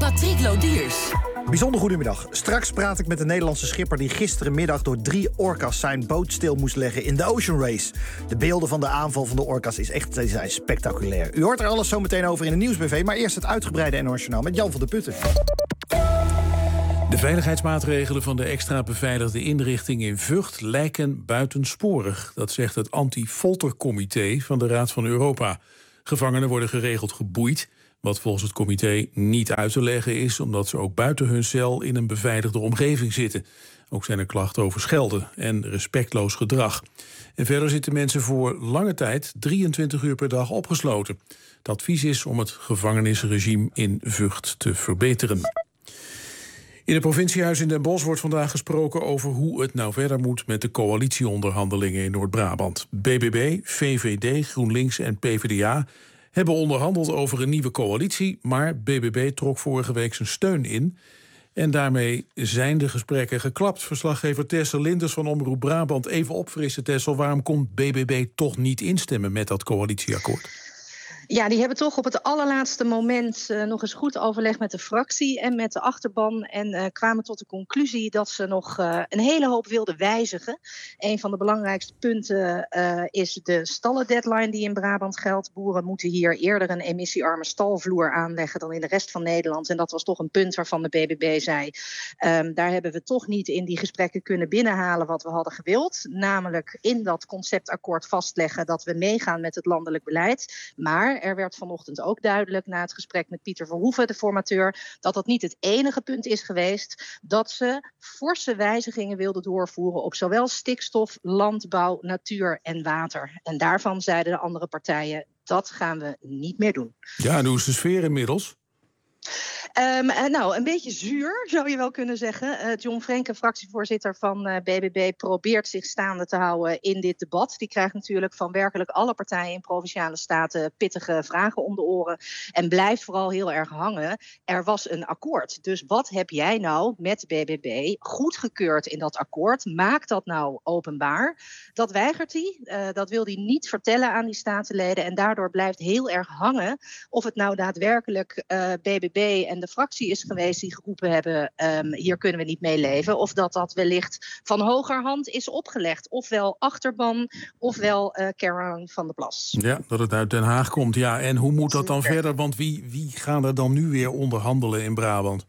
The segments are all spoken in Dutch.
Patrick Lodiers. Bijzonder goedemiddag. Straks praat ik met een Nederlandse schipper die gisterenmiddag door 3 orka's zijn boot stil moest leggen in de Ocean Race. De beelden van de aanval van de orka's zijn spectaculair. U hoort er alles zo meteen over in de Nieuwsbv, maar eerst het uitgebreide NOS Journaal met Jan van der Putten. De veiligheidsmaatregelen van de extra beveiligde inrichting in Vught lijken buitensporig. Dat zegt het anti-foltercomité van de Raad van Europa. Gevangenen worden geregeld geboeid, wat volgens het comité niet uit te leggen is, omdat ze ook buiten hun cel in een beveiligde omgeving zitten. Ook zijn er klachten over schelden en respectloos gedrag. En verder zitten mensen voor lange tijd 23 uur per dag opgesloten. Het advies is om het gevangenisregime in Vught te verbeteren. In het provinciehuis in Den Bosch wordt vandaag gesproken over hoe het nou verder moet met de coalitieonderhandelingen in Noord-Brabant. BBB, VVD, GroenLinks en PvdA hebben onderhandeld over een nieuwe coalitie, maar BBB trok vorige week zijn steun in. En daarmee zijn de gesprekken geklapt. Verslaggever Tessel Linders van Omroep Brabant. Even opfrissen, Tessel, waarom kon BBB toch niet instemmen met dat coalitieakkoord? Ja, die hebben toch op het allerlaatste moment nog eens goed overleg met de fractie en met de achterban. En kwamen tot de conclusie dat ze nog een hele hoop wilden wijzigen. Een van de belangrijkste punten is de stallendeadline die in Brabant geldt. Boeren moeten hier eerder een emissiearme stalvloer aanleggen dan in de rest van Nederland. En dat was toch een punt waarvan de BBB zei, daar hebben we toch niet in die gesprekken kunnen binnenhalen wat we hadden gewild. Namelijk in dat conceptakkoord vastleggen dat we meegaan met het landelijk beleid. Maar er werd vanochtend ook duidelijk na het gesprek met Pieter Verhoeven, de formateur, dat dat niet het enige punt is geweest. Dat ze forse wijzigingen wilden doorvoeren op zowel stikstof, landbouw, natuur en water. En daarvan zeiden de andere partijen, dat gaan we niet meer doen. Ja, en hoe is de sfeer inmiddels? Nou, een beetje zuur, zou je wel kunnen zeggen. John Frenke, fractievoorzitter van BBB, probeert zich staande te houden in dit debat. Die krijgt natuurlijk van werkelijk alle partijen in Provinciale Staten pittige vragen om de oren. En blijft vooral heel erg hangen. Er was een akkoord. Dus wat heb jij nou met BBB goedgekeurd in dat akkoord? Maak dat nou openbaar. Dat weigert hij. Dat wil hij niet vertellen aan die statenleden. En daardoor blijft heel erg hangen of het nou daadwerkelijk BBB en de fractie is geweest die geroepen hebben, hier kunnen we niet mee leven. Of dat wellicht van hogerhand is opgelegd. Ofwel achterban, ofwel Karen van der Plas. Ja, dat het uit Den Haag komt. Ja, en hoe moet dat dan verder? Want wie gaan er dan nu weer onderhandelen in Brabant?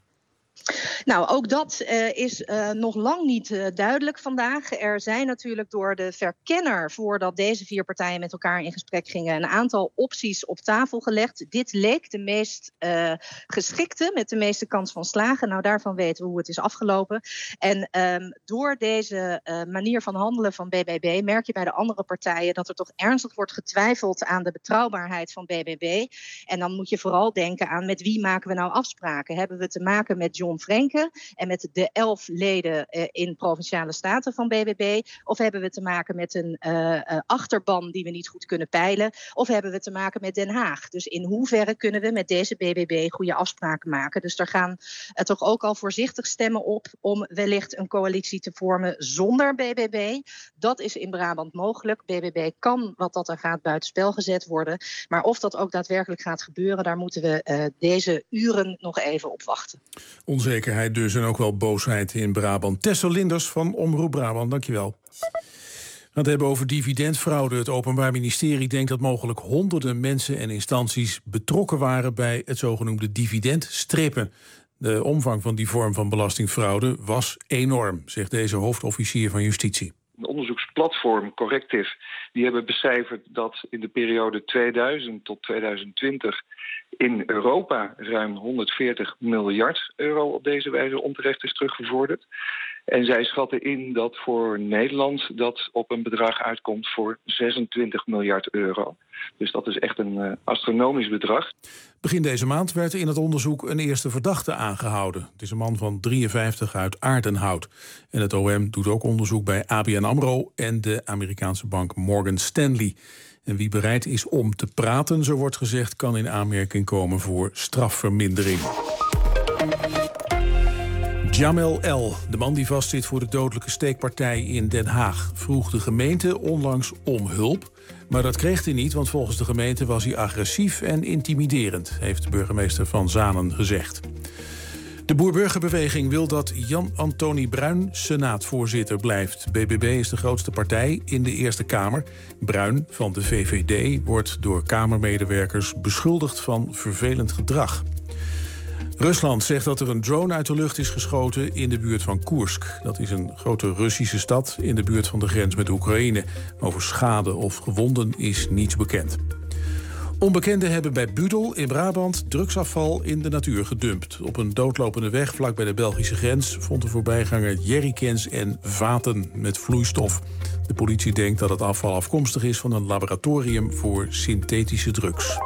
Nou, ook dat is nog lang niet duidelijk vandaag. Er zijn natuurlijk door de verkenner, voordat deze 4 partijen met elkaar in gesprek gingen, een aantal opties op tafel gelegd. Dit leek de meest geschikte, met de meeste kans van slagen. Nou, daarvan weten we hoe het is afgelopen. En door deze manier van handelen van BBB merk je bij de andere partijen dat er toch ernstig wordt getwijfeld aan de betrouwbaarheid van BBB. En dan moet je vooral denken aan met wie maken we nou afspraken? Hebben we te maken met John Frenke en met de 11 leden in Provinciale Staten van BBB? Of hebben we te maken met een achterban die we niet goed kunnen peilen? Of hebben we te maken met Den Haag? Dus in hoeverre kunnen we met deze BBB goede afspraken maken? Dus daar gaan toch ook al voorzichtig stemmen op om wellicht een coalitie te vormen zonder BBB. Dat is in Brabant mogelijk. BBB kan, wat dat er gaat, buitenspel gezet worden. Maar of dat ook daadwerkelijk gaat gebeuren, daar moeten we deze uren nog even op wachten. Onzekerheid dus en ook wel boosheid in Brabant. Tessel Linders van Omroep Brabant, dankjewel. We gaan het hebben over dividendfraude. Het Openbaar Ministerie denkt dat mogelijk honderden mensen en instanties betrokken waren bij het zogenoemde dividendstrippen. De omvang van die vorm van belastingfraude was enorm, zegt deze hoofdofficier van Justitie. Een onderzoeksplatform Corrective, die hebben becijferd dat in de periode 2000 tot 2020 in Europa ruim 140 miljard euro op deze wijze onterecht is teruggevorderd. En zij schatten in dat voor Nederland dat op een bedrag uitkomt voor 26 miljard euro. Dus dat is echt een astronomisch bedrag. Begin deze maand werd in het onderzoek een eerste verdachte aangehouden. Het is een man van 53 uit Aardenhout. En het OM doet ook onderzoek bij ABN AMRO en de Amerikaanse bank Morgan Stanley. En wie bereid is om te praten, zo wordt gezegd, kan in aanmerking komen voor strafvermindering. Jamel L., de man die vastzit voor de dodelijke steekpartij in Den Haag, vroeg de gemeente onlangs om hulp. Maar dat kreeg hij niet, want volgens de gemeente was hij agressief en intimiderend, heeft burgemeester Van Zanen gezegd. De Boer-Burgerbeweging wil dat Jan-Antonie Bruin senaatvoorzitter blijft. BBB is de grootste partij in de Eerste Kamer. Bruin van de VVD wordt door Kamermedewerkers beschuldigd van vervelend gedrag. Rusland zegt dat er een drone uit de lucht is geschoten in de buurt van Koersk. Dat is een grote Russische stad in de buurt van de grens met Oekraïne. Over schade of gewonden is niets bekend. Onbekenden hebben bij Budel in Brabant drugsafval in de natuur gedumpt. Op een doodlopende weg vlak bij de Belgische grens vond de voorbijganger jerrycans en vaten met vloeistof. De politie denkt dat het afval afkomstig is van een laboratorium voor synthetische drugs.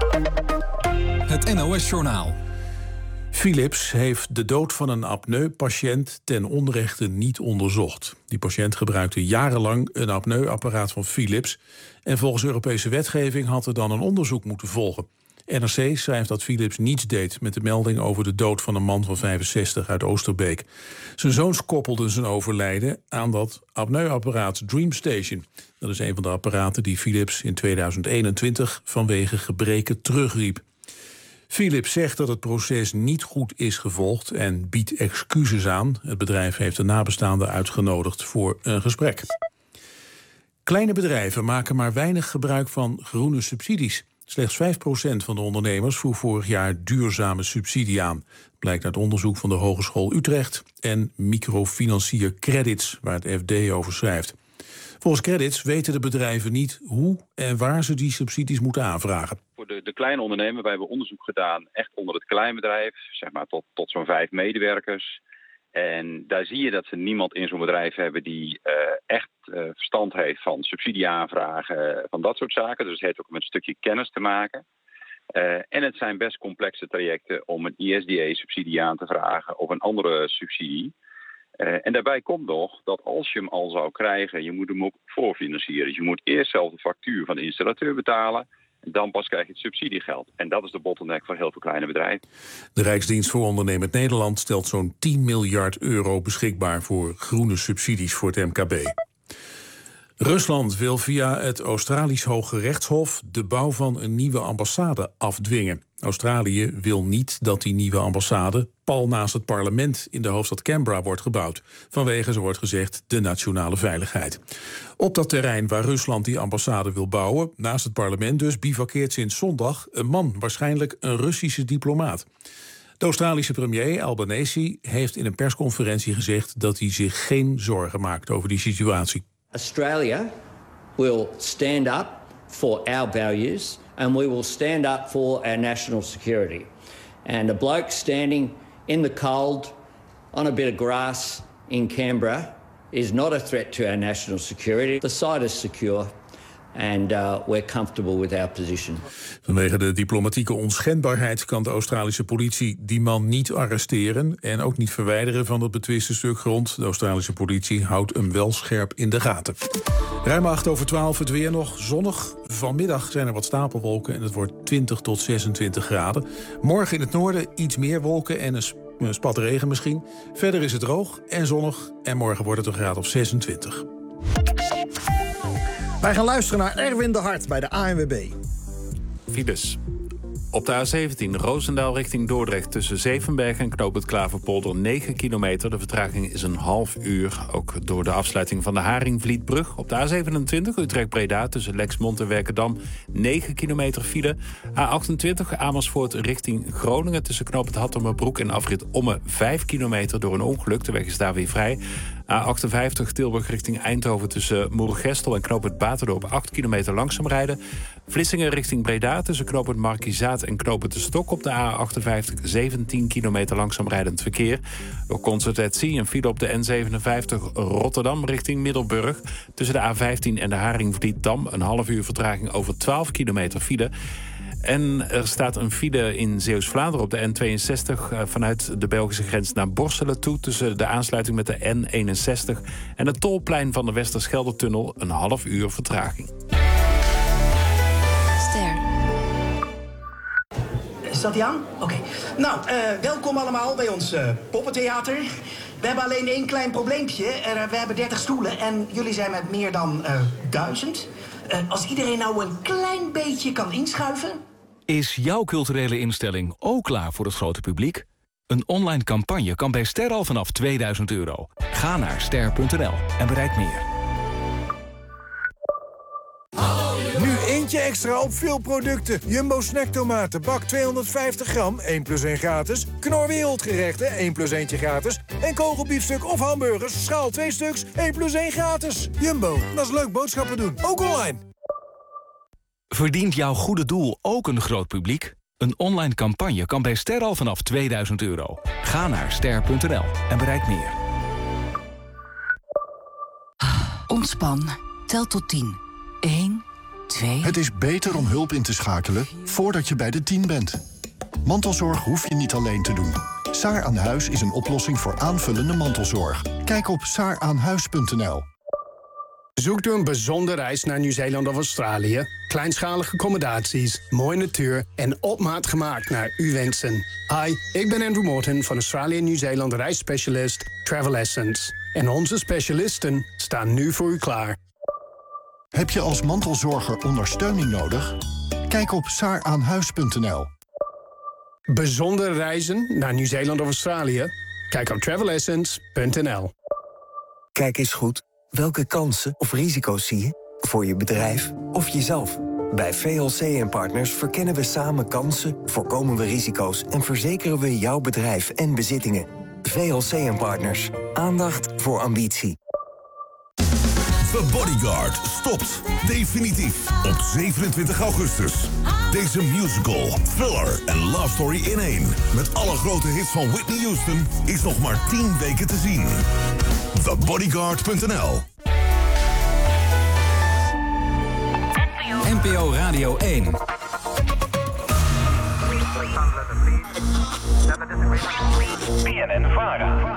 Het NOS-journaal. Philips heeft de dood van een apneu-patiënt ten onrechte niet onderzocht. Die patiënt gebruikte jarenlang een apneu-apparaat van Philips. En volgens Europese wetgeving had er dan een onderzoek moeten volgen. NRC schrijft dat Philips niets deed met de melding over de dood van een man van 65 uit Oosterbeek. Zijn zoons koppelden zijn overlijden aan dat apneu-apparaat DreamStation. Dat is een van de apparaten die Philips in 2021 vanwege gebreken terugriep. Philips zegt dat het proces niet goed is gevolgd en biedt excuses aan. Het bedrijf heeft de nabestaanden uitgenodigd voor een gesprek. Kleine bedrijven maken maar weinig gebruik van groene subsidies. Slechts 5% van de ondernemers vroeg vorig jaar duurzame subsidie aan. Blijkt uit onderzoek van de Hogeschool Utrecht en microfinancier Credits, waar het FD over schrijft. Volgens Credits weten de bedrijven niet hoe en waar ze die subsidies moeten aanvragen. Voor de kleine ondernemer, wij hebben onderzoek gedaan echt onder het kleinbedrijf, zeg maar tot zo'n 5 medewerkers. En daar zie je dat ze niemand in zo'n bedrijf hebben die echt verstand heeft van subsidieaanvragen, van dat soort zaken. Dus het heeft ook met een stukje kennis te maken. En het zijn best complexe trajecten om een ISDA-subsidie aan te vragen of een andere subsidie. En daarbij komt nog dat als je hem al zou krijgen, je moet hem ook voorfinancieren. Dus je moet eerst zelf de factuur van de installateur betalen. En dan pas krijg je het subsidiegeld. En dat is de bottleneck voor heel veel kleine bedrijven. De Rijksdienst voor Ondernemend Nederland stelt zo'n 10 miljard euro beschikbaar voor groene subsidies voor het MKB. Rusland wil via het Australisch Hoge Rechtshof de bouw van een nieuwe ambassade afdwingen. Australië wil niet dat die nieuwe ambassade pal naast het parlement in de hoofdstad Canberra wordt gebouwd. Vanwege, zo wordt gezegd, de nationale veiligheid. Op dat terrein waar Rusland die ambassade wil bouwen, naast het parlement dus, bivakkeert sinds zondag een man, waarschijnlijk een Russische diplomaat. De Australische premier Albanese heeft in een persconferentie gezegd dat hij zich geen zorgen maakt over die situatie. Australia will stand up for our values and we will stand up for our national security. And a bloke standing in the cold on a bit of grass in Canberra is not a threat to our national security. The site is secure and we're comfortable with our position. Vanwege de diplomatieke onschendbaarheid kan de Australische politie die man niet arresteren en ook niet verwijderen van het betwiste stuk grond. De Australische politie houdt hem wel scherp in de gaten. Ruim 11:08 het weer nog zonnig. Vanmiddag zijn er wat stapelwolken en het wordt 20 tot 26 graden. Morgen in het noorden iets meer wolken en een spat regen misschien. Verder is het droog en zonnig en morgen wordt het een graad of 26. Wij gaan luisteren naar Erwin de Hart bij de ANWB. Files. Op de A17 Roosendaal richting Dordrecht tussen Zevenberg en Knoop het Klaverpolder 9 kilometer. De vertraging is een half uur. Ook door de afsluiting van de Haringvlietbrug. Op de A27 Utrecht-Breda tussen Lexmond en Werkendam 9 kilometer file. A28 Amersfoort richting Groningen tussen Knoop het Hattemerbroek en afrit Omme 5 kilometer door een ongeluk. De weg is daar weer vrij. A58 Tilburg richting Eindhoven tussen Moergestel en Knoop het Baterdorp 8 kilometer langzaam rijden. Vlissingen richting Breda tussen Knoop het Markizaat en Knoop het de Stok op de A58 17 kilometer langzaam rijdend verkeer. Door concertatie een file op de N57 Rotterdam richting Middelburg. Tussen de A15 en de Haringvlietdam een half uur vertraging over 12 kilometer file. En er staat een file in Zeeuws-Vlaanderen op de N62... vanuit de Belgische grens naar Borselen toe... tussen de aansluiting met de N61 en het tolplein van de Westerschelde-tunnel... een half uur vertraging. Ster. Staat die aan? Oké. Nou, welkom allemaal bij ons poppentheater. We hebben alleen één klein probleempje. We hebben 30 stoelen en jullie zijn met meer dan 1000. Als iedereen nou een klein beetje kan inschuiven... Is jouw culturele instelling ook klaar voor het grote publiek? Een online campagne kan bij Ster al vanaf €2000. Ga naar ster.nl en bereik meer. Nu eentje extra op veel producten. Jumbo snacktomaten, bak 250 gram, 1 plus 1 gratis. Knor Wereldgerechten, 1 plus 1 gratis. En kogelbiefstuk of hamburgers, schaal 2 stuks, 1 plus 1 gratis. Jumbo, dat is leuk boodschappen doen, ook online. Verdient jouw goede doel ook een groot publiek? Een online campagne kan bij Ster al vanaf €2000. Ga naar ster.nl en bereik meer. Ontspan. Tel tot 10. 1, 2... Het is beter om hulp in te schakelen voordat je bij de 10 bent. Mantelzorg hoef je niet alleen te doen. Saar aan Huis is een oplossing voor aanvullende mantelzorg. Kijk op saaraanhuis.nl. Zoekt u een bijzondere reis naar Nieuw-Zeeland of Australië? Kleinschalige accommodaties, mooie natuur en op maat gemaakt naar uw wensen. Hi, ik ben Andrew Morton van Australië en Nieuw-Zeeland reisspecialist Travel Essence. En onze specialisten staan nu voor u klaar. Heb je als mantelzorger ondersteuning nodig? Kijk op saaraanhuis.nl. Bijzondere reizen naar Nieuw-Zeeland of Australië? Kijk op travelessence.nl. Kijk eens goed. Welke kansen of risico's zie je? Voor je bedrijf of jezelf? Bij VLC & Partners verkennen we samen kansen, voorkomen we risico's en verzekeren we jouw bedrijf en bezittingen. VLC & Partners. Aandacht voor ambitie. The Bodyguard stopt definitief op 27 augustus. Deze musical, thriller en love story in één, met alle grote hits van Whitney Houston, is nog maar 10 weken te zien. TheBodyguard.nl. NPO Radio 1. BNN-VARA.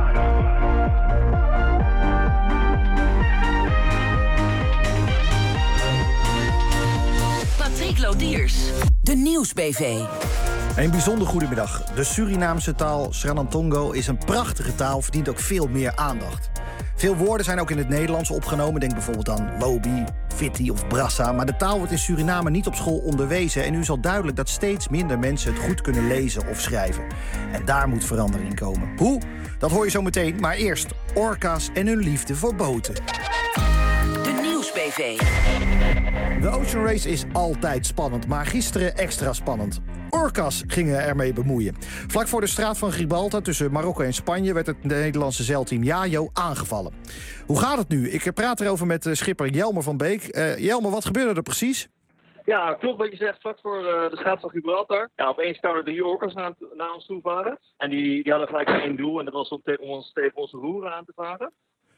Patrick Lodiers. De Nieuws-BV. Een bijzonder goedemiddag. De Surinaamse taal Sranan-Tongo is een prachtige taal, verdient ook veel meer aandacht. Veel woorden zijn ook in het Nederlands opgenomen. Denk bijvoorbeeld aan Lobi, Fitti of Brassa. Maar de taal wordt in Suriname niet op school onderwezen. En nu is al duidelijk dat steeds minder mensen het goed kunnen lezen of schrijven. En daar moet verandering komen. Hoe? Dat hoor je zo meteen. Maar eerst orka's en hun liefde voor boten. De Nieuws-BV. De Ocean Race is altijd spannend, maar gisteren extra spannend. Orka's gingen ermee bemoeien. Vlak voor de straat van Gibraltar tussen Marokko en Spanje werd het Nederlandse zeilteam Yayo aangevallen. Hoe gaat het nu? Ik praat erover met schipper Jelmer van Beek. Jelmer, wat gebeurde er precies? Ja, klopt wat je zegt. Vlak voor de straat van Gibraltar. Ja, opeens kwamen er 3 orka's naar ons toe varen. En die hadden gelijk één doel en dat was om tegen onze roeren aan te varen.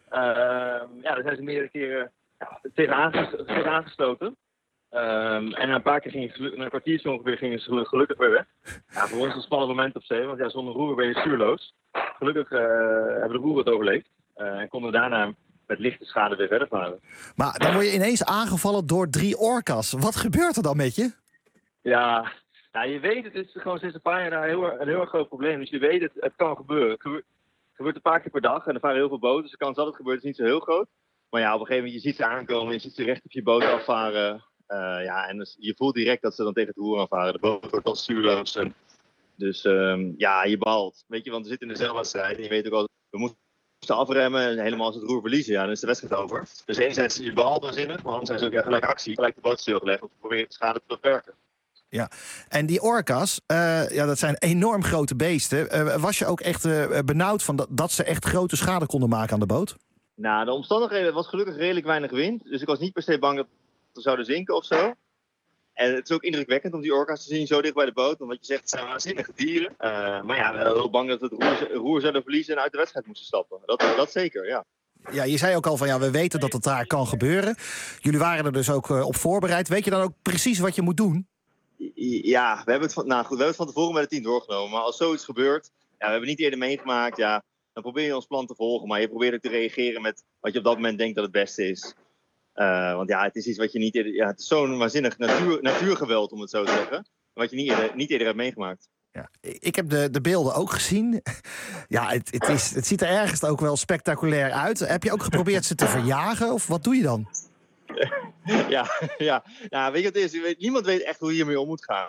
Daar zijn ze meerdere keren tegen aangestoten. En na een paar keer na een kwartiertje ongeveer gingen ze gelukkig weer weg. Ja, voor ons was een spannend moment op zee, want ja, zonder roer ben je stuurloos. Gelukkig hebben de roeren het overleefd en konden daarna met lichte schade weer verder varen. Maar dan word je ineens aangevallen door 3 orka's. Wat gebeurt er dan met je? Ja, je weet het is gewoon sinds een paar jaar een heel erg groot probleem. Dus je weet het kan gebeuren. Het gebeurt een paar keer per dag en er varen heel veel boten. Dus de kans dat het gebeurt is niet zo heel groot. Maar ja, op een gegeven moment, je ziet ze aankomen, je ziet ze recht op je boot afvaren. En dus je voelt direct dat ze dan tegen het roer aanvaren. De boot wordt al stuurloos. Dus je behalt. Weet je, want we zitten in de zeilwedstrijd en je weet ook al, we moeten afremmen en helemaal als het roer verliezen, ja, dan is de wedstrijd over. Dus enerzijds je behalt waanzinnig, maar anderzijds ook gelijk actie, gelijk de boot stilgelegd om te proberen de schade te beperken. Ja, en die orka's, dat zijn enorm grote beesten. Was je ook echt benauwd van dat ze echt grote schade konden maken aan de boot? Nou, de omstandigheden was gelukkig redelijk weinig wind. Dus ik was niet per se bang dat we zouden zinken of zo. En het is ook indrukwekkend om die orka's te zien zo dicht bij de boot. Want wat je zegt, het zijn waanzinnige dieren. Maar ja, we waren heel bang dat we het roer zouden verliezen en uit de wedstrijd moesten stappen. Dat zeker, ja. Ja, je zei ook al van we weten dat het daar kan gebeuren. Jullie waren er dus ook op voorbereid. Weet je dan ook precies wat je moet doen? Ja, we hebben het van tevoren met het team doorgenomen. Maar als zoiets gebeurt, we hebben het niet eerder meegemaakt, dan probeer je ons plan te volgen. Maar je probeert ook te reageren met wat je op dat moment denkt dat het beste is. Want het is iets wat je niet eerder... het is zo'n waanzinnig natuurgeweld, om het zo te zeggen. Wat je niet eerder hebt meegemaakt. Ja, ik heb de beelden ook gezien. Ja, het ziet er ergens ook wel spectaculair uit. Heb je ook geprobeerd ze te verjagen? Of wat doe je dan? Ja. Nou, weet je wat het is? Niemand weet echt hoe je hiermee om moet gaan.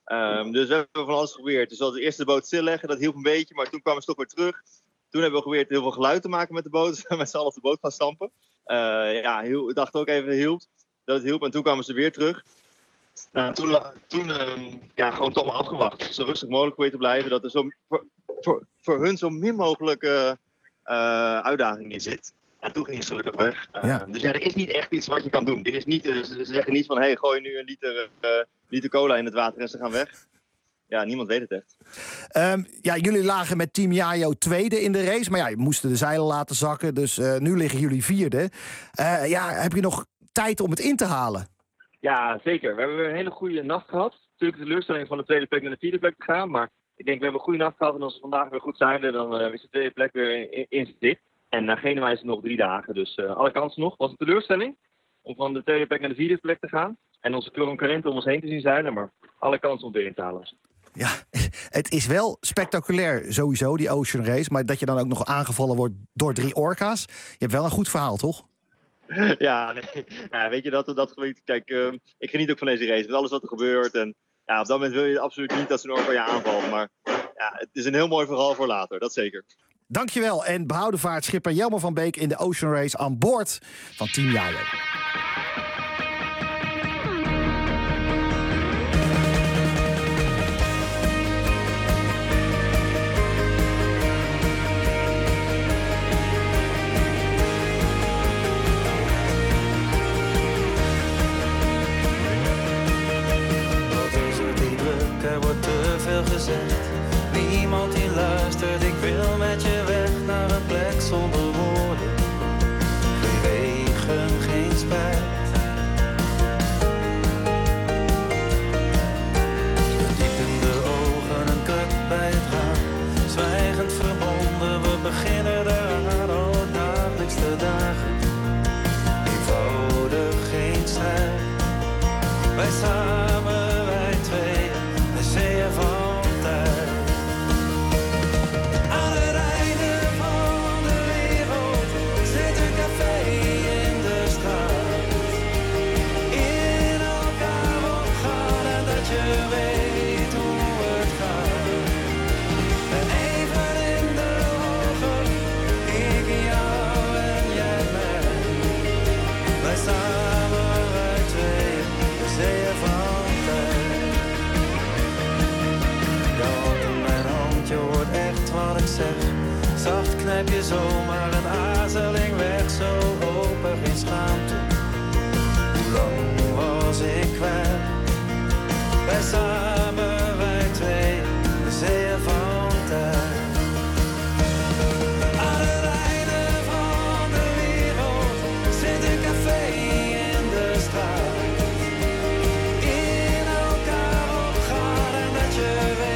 Dus we hebben van alles geprobeerd. Dus we hadden eerst de boot stilleggen, dat hielp een beetje. Maar toen kwamen ze toch weer terug. Toen hebben we geprobeerd heel veel geluid te maken met de boot. Dus met z'n allen op de boot gaan stampen. Ik dacht ook even dat het hielp. En toen kwamen ze weer terug. Toen gewoon toch maar afgewacht. Zo rustig mogelijk proberen te blijven. Dat er voor hun zo min mogelijk uitdaging in zit. En toen ging het gelukkig weg. Dus er is niet echt iets wat je kan doen. Dit is niet, ze zeggen niet van, gooi nu een liter cola in het water en ze gaan weg. Ja, niemand weet het echt. Jullie lagen met Team Yayo tweede in de race. Maar je moesten de zeilen laten zakken. Dus nu liggen jullie vierde. Heb je nog tijd om het in te halen? Ja, zeker. We hebben weer een hele goede nacht gehad. Natuurlijk de teleurstelling van de tweede plek naar de vierde plek te gaan. Maar ik denk, we hebben een goede nacht gehad. En als we vandaag weer goed zijn, dan is de tweede plek weer in zit. En naar Genua is het nog 3 dagen. Dus alle kansen nog. Het was een teleurstelling om van de tweede plek naar de vierde plek te gaan. En onze concurrenten om ons heen te zien zeilen. Maar alle kansen om weer in te halen. Ja, het is wel spectaculair sowieso, die Ocean Race. Maar dat je dan ook nog aangevallen wordt door 3 orka's. Je hebt wel een goed verhaal, toch? Ja, weet je dat gebied. Kijk, ik geniet ook van deze race. Met alles wat er gebeurt. En op dat moment wil je absoluut niet dat ze een orka je aanvalt. Maar het is een heel mooi verhaal voor later, dat zeker. Dankjewel en behouden vaartschipper Jelmer van Beek in de Ocean Race aan boord van Team Yayo. Er wordt te veel gezegd, niemand die luistert. Ik wil met je weg naar een plek zonder woorden. Geen regen, geen spijt. Diep in de ogen, een kuk bij het raam. Zwijgend verbonden, we beginnen eraan. Oh, dagelijks de dagen. Eenvoudig, geen strijd. Wij samen, wij twee. Zeeën van tijd. Aan het einde van de wereld zit een café in de straat. In elkaar opgaan en dat je weet hoe het gaat. En even in de ogen, ik jou en jij mij. Wij samen, wij twee, de zeeën van tijd. Je hoort echt wat ik zeg. Zacht knijp je zomaar een aarzeling weg. Zo open, geen schaamte. Hoe lang was ik kwijt? Wij samen, wij twee, de zeeën van tijd. Aan het einde van de wereld zit een café in de straat. In elkaar opgaan en dat je weet.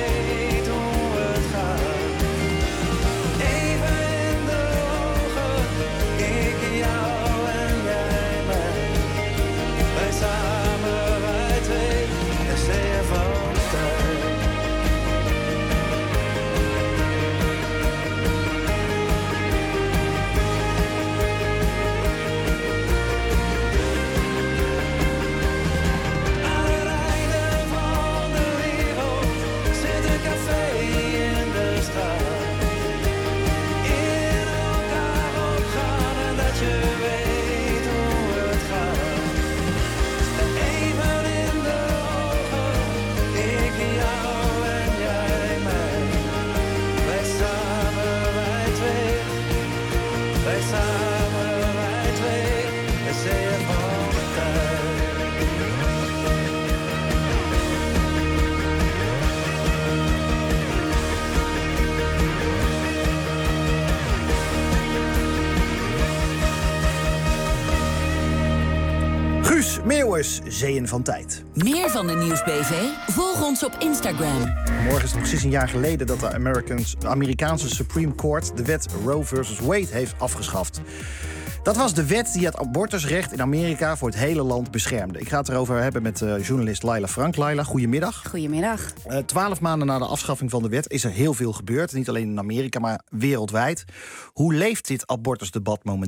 Meeuwers, Zeeën van tijd. Meer van de Nieuwsbv? Volg ons op Instagram. Morgen is het precies een jaar geleden dat de Amerikaanse Supreme Court de wet Roe versus Wade heeft afgeschaft. Dat was de wet die het abortusrecht in Amerika voor het hele land beschermde. Ik ga het erover hebben met journalist Laila Frank. Laila, goedemiddag. Goedemiddag. 12 maanden na de afschaffing van de wet is er heel veel gebeurd. Niet alleen in Amerika, maar wereldwijd. Hoe leeft dit abortusdebat momenteel?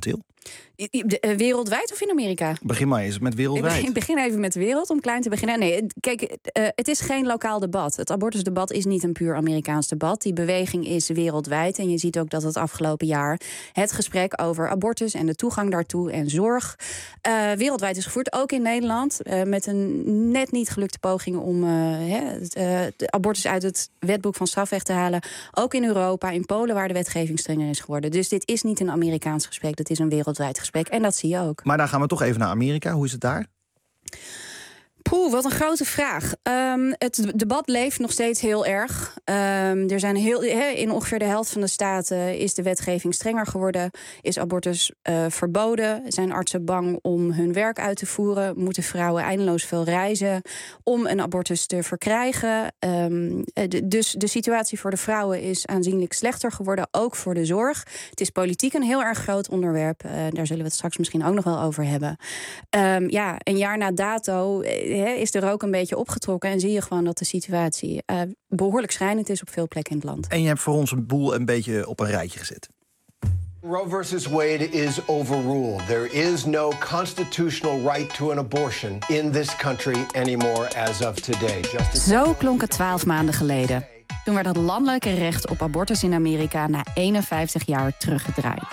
Wereldwijd of in Amerika? Begin maar eens met wereldwijd. Ik begin even met de wereld om klein te beginnen. Nee, kijk, het is geen lokaal debat. Het abortusdebat is niet een puur Amerikaans debat. Die beweging is wereldwijd. En je ziet ook dat het afgelopen jaar het gesprek over abortus en de toegang daartoe en zorg wereldwijd is gevoerd. Ook in Nederland. Met een net niet gelukte poging om de abortus uit het wetboek van strafrecht te halen. Ook in Europa, in Polen, waar de wetgeving strenger is geworden. Dus dit is niet een Amerikaans gesprek. Dat is een wereldwijd gesprek. En dat zie je ook. Maar dan gaan we toch even naar Amerika. Hoe is het daar? Poeh, wat een grote vraag. Het debat leeft nog steeds heel erg. Er zijn in ongeveer de helft van de staten is de wetgeving strenger geworden. Is abortus verboden? Zijn artsen bang om hun werk uit te voeren? Moeten vrouwen eindeloos veel reizen om een abortus te verkrijgen? Dus de situatie voor de vrouwen is aanzienlijk slechter geworden, ook voor de zorg. Het is politiek een heel erg groot onderwerp. Daar zullen we het straks misschien ook nog wel over hebben. Een jaar na dato is er ook een beetje opgetrokken en zie je gewoon dat de situatie behoorlijk schrijnend is op veel plekken in het land. En je hebt voor ons een boel een beetje op een rijtje gezet. Roe versus Wade is overruled. There is no constitutional right to an abortion in this country anymore as of today. Zo klonk het 12 maanden geleden. Toen werd het landelijke recht op abortus in Amerika na 51 jaar teruggedraaid.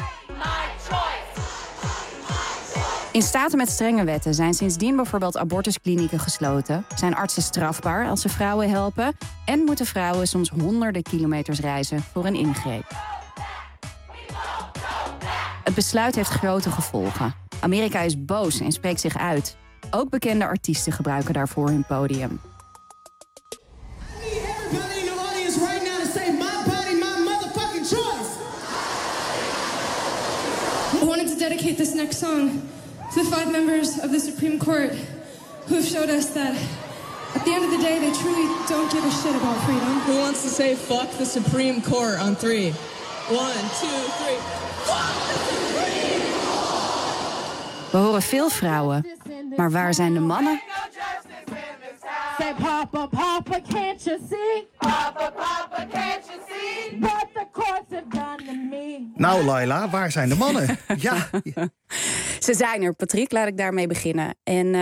In staten met strenge wetten zijn sindsdien bijvoorbeeld abortusklinieken gesloten. Zijn artsen strafbaar als ze vrouwen helpen. En moeten vrouwen soms honderden kilometers reizen voor een ingreep. Het besluit heeft grote gevolgen. Amerika is boos en spreekt zich uit. Ook bekende artiesten gebruiken daarvoor hun podium. I wanted to dedicate this next song to the 5 members of the Supreme Court who have showed us that at the end of the day they truly don't give a shit about freedom. Who wants to say fuck the Supreme Court on 3? 1, 2, 3. Fuck the Supreme Court! We horen veel vrouwen, maar waar zijn de mannen? Say, Papa, Papa, can't you see? Papa, Papa, can't you see? What the courts have done to me. Nou, Laila, waar zijn de mannen? Ja. Ze zijn er, Patrick. Laat ik daarmee beginnen. En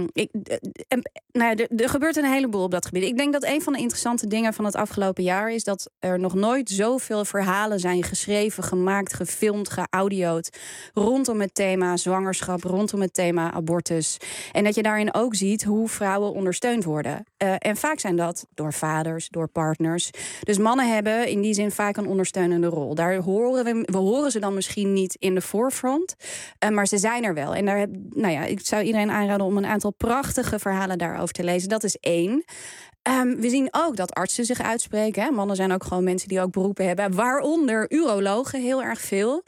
er gebeurt een heleboel op dat gebied. Ik denk dat een van de interessante dingen van het afgelopen jaar is dat er nog nooit zoveel verhalen zijn geschreven, gemaakt, gefilmd, geaudio'd rondom het thema zwangerschap, rondom het thema abortus. En dat je daarin ook ziet hoe vrouwen ondersteund worden. En vaak zijn dat door vaders, door partners. Dus mannen hebben in die zin vaak een ondersteunende rol. Daar we horen ze dan misschien niet in de voorfront, maar ze zijn er wel. En daar ik zou iedereen aanraden om een aantal prachtige verhalen daarover te lezen. Dat is 1. We zien ook dat artsen zich uitspreken. Hè. Mannen zijn ook gewoon mensen die ook beroepen hebben. Waaronder urologen, heel erg veel.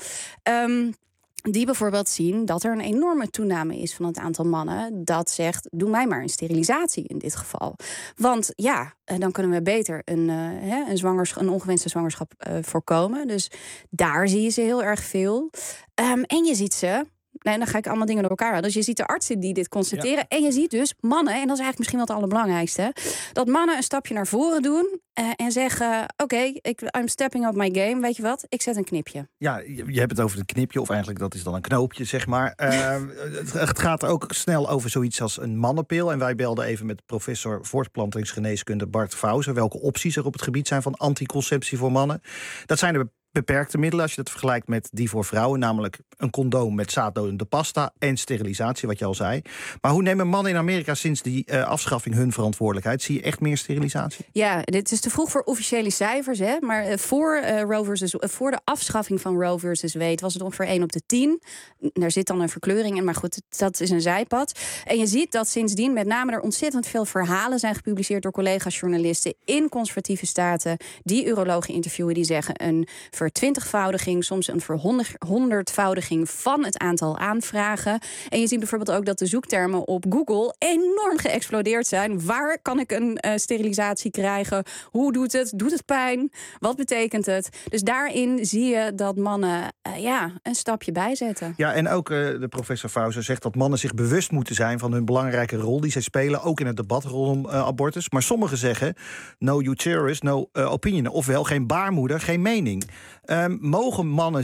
Die bijvoorbeeld zien dat er een enorme toename is van het aantal mannen dat zegt, doe mij maar een sterilisatie in dit geval. Want dan kunnen we beter een ongewenste zwangerschap voorkomen. Dus daar zie je ze heel erg veel. En je ziet ze. Nee, dan ga ik allemaal dingen door elkaar halen. Dus je ziet de artsen die dit constateren. Ja. En je ziet dus mannen, en dat is eigenlijk misschien wel het allerbelangrijkste, dat mannen een stapje naar voren doen en zeggen, oké, I'm stepping up my game. Weet je wat? Ik zet een knipje. Ja, je hebt het over een knipje, of eigenlijk dat is dan een knoopje, zeg maar. Het gaat ook snel over zoiets als een mannenpil. En wij belden even met professor voortplantingsgeneeskunde Bart Fauser welke opties er op het gebied zijn van anticonceptie voor mannen. Dat zijn er beperkte middelen als je dat vergelijkt met die voor vrouwen, namelijk een condoom met zaaddodende pasta en sterilisatie, wat je al zei. Maar hoe nemen mannen in Amerika sinds die afschaffing hun verantwoordelijkheid? Zie je echt meer sterilisatie? Ja, dit is te vroeg voor officiële cijfers, hè? Maar voor de afschaffing van Roe versus Wade was het ongeveer 1 op de 10. Daar zit dan een verkleuring in, maar goed, dat is een zijpad. En je ziet dat sindsdien met name er ontzettend veel verhalen zijn gepubliceerd door collega-journalisten in conservatieve staten die urologen interviewen, die zeggen een vertwintigvoudiging, soms een verhonderdvoudiging van het aantal aanvragen. En je ziet bijvoorbeeld ook dat de zoektermen op Google enorm geëxplodeerd zijn. Waar kan ik een sterilisatie krijgen? Hoe doet het? Doet het pijn? Wat betekent het? Dus daarin zie je dat mannen een stapje bijzetten. Ja, en ook de professor Fauser zegt dat mannen zich bewust moeten zijn van hun belangrijke rol die zij spelen, ook in het debat rondom abortus. Maar sommigen zeggen, no uterus, no opinion. Ofwel, geen baarmoeder, geen mening. Mogen mannen zich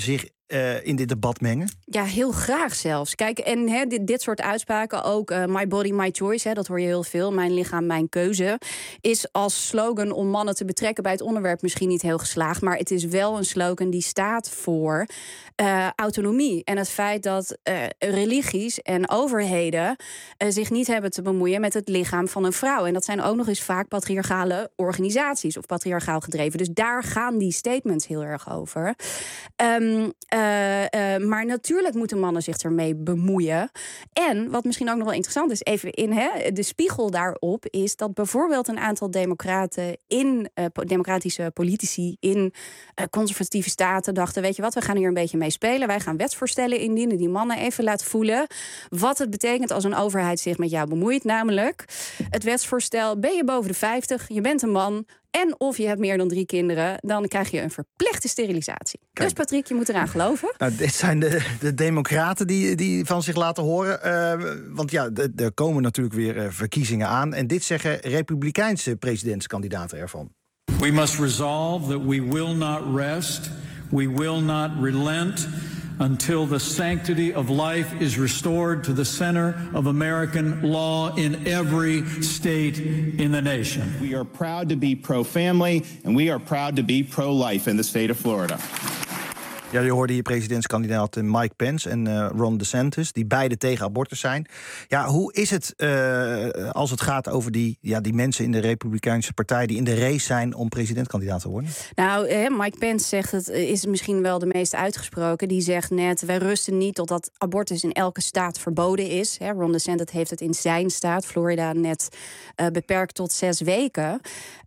in dit debat mengen? Ja, heel graag zelfs. Kijk, en dit soort uitspraken ook, my body, my choice, dat hoor je heel veel. Mijn lichaam, mijn keuze. Is als slogan om mannen te betrekken bij het onderwerp misschien niet heel geslaagd. Maar het is wel een slogan die staat voor autonomie. En het feit dat religies en overheden zich niet hebben te bemoeien met het lichaam van een vrouw. En dat zijn ook nog eens vaak patriarchale organisaties of patriarchaal gedreven. Dus daar gaan die statements heel erg over. Maar natuurlijk moeten mannen zich ermee bemoeien. En wat misschien ook nog wel interessant is, even in de spiegel daarop, is dat bijvoorbeeld een aantal democratische politici in conservatieve staten dachten, weet je wat, we gaan hier een beetje mee spelen. Wij gaan wetsvoorstellen indienen die mannen even laten voelen wat het betekent als een overheid zich met jou bemoeit. Namelijk, het wetsvoorstel, ben je boven de 50, je bent een man, en of je hebt meer dan 3 kinderen, dan krijg je een verplichte sterilisatie. Kijk. Dus Patrick, je moet eraan geloven. Nou, dit zijn de democraten die van zich laten horen. Want ja, er komen natuurlijk weer verkiezingen aan. En dit zeggen republikeinse presidentskandidaten ervan. We must resolve that we will not rest, we will not relent until the sanctity of life is restored to the center of American law in every state in the nation. We are proud to be pro-family and we are proud to be pro-life in the state of Florida. Ja, je hoorde hier presidentskandidaten Mike Pence en Ron DeSantis, die beide tegen abortus zijn. Ja, hoe is het als het gaat over die mensen in de Republikeinse Partij die in de race zijn om presidentskandidaat te worden? Nou, Mike Pence zegt, het is misschien wel de meest uitgesproken. Die zegt net, wij rusten niet totdat abortus in elke staat verboden is. Ron DeSantis heeft het in zijn staat, Florida, net beperkt tot 6 weken.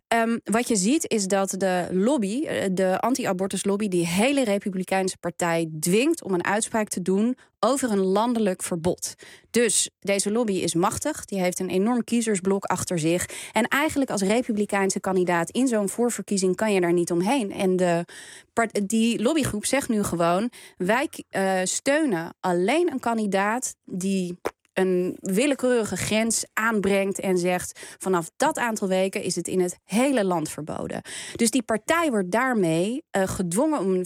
Wat je ziet is dat de lobby, de anti-abortuslobby, die hele Republikeinse Partij dwingt om een uitspraak te doen over een landelijk verbod. Dus deze lobby is machtig, die heeft een enorm kiezersblok achter zich. En eigenlijk als Republikeinse kandidaat in zo'n voorverkiezing kan je daar niet omheen. En die lobbygroep zegt nu gewoon, wij steunen alleen een kandidaat die een willekeurige grens aanbrengt en zegt, vanaf dat aantal weken is het in het hele land verboden. Dus die partij wordt daarmee gedwongen om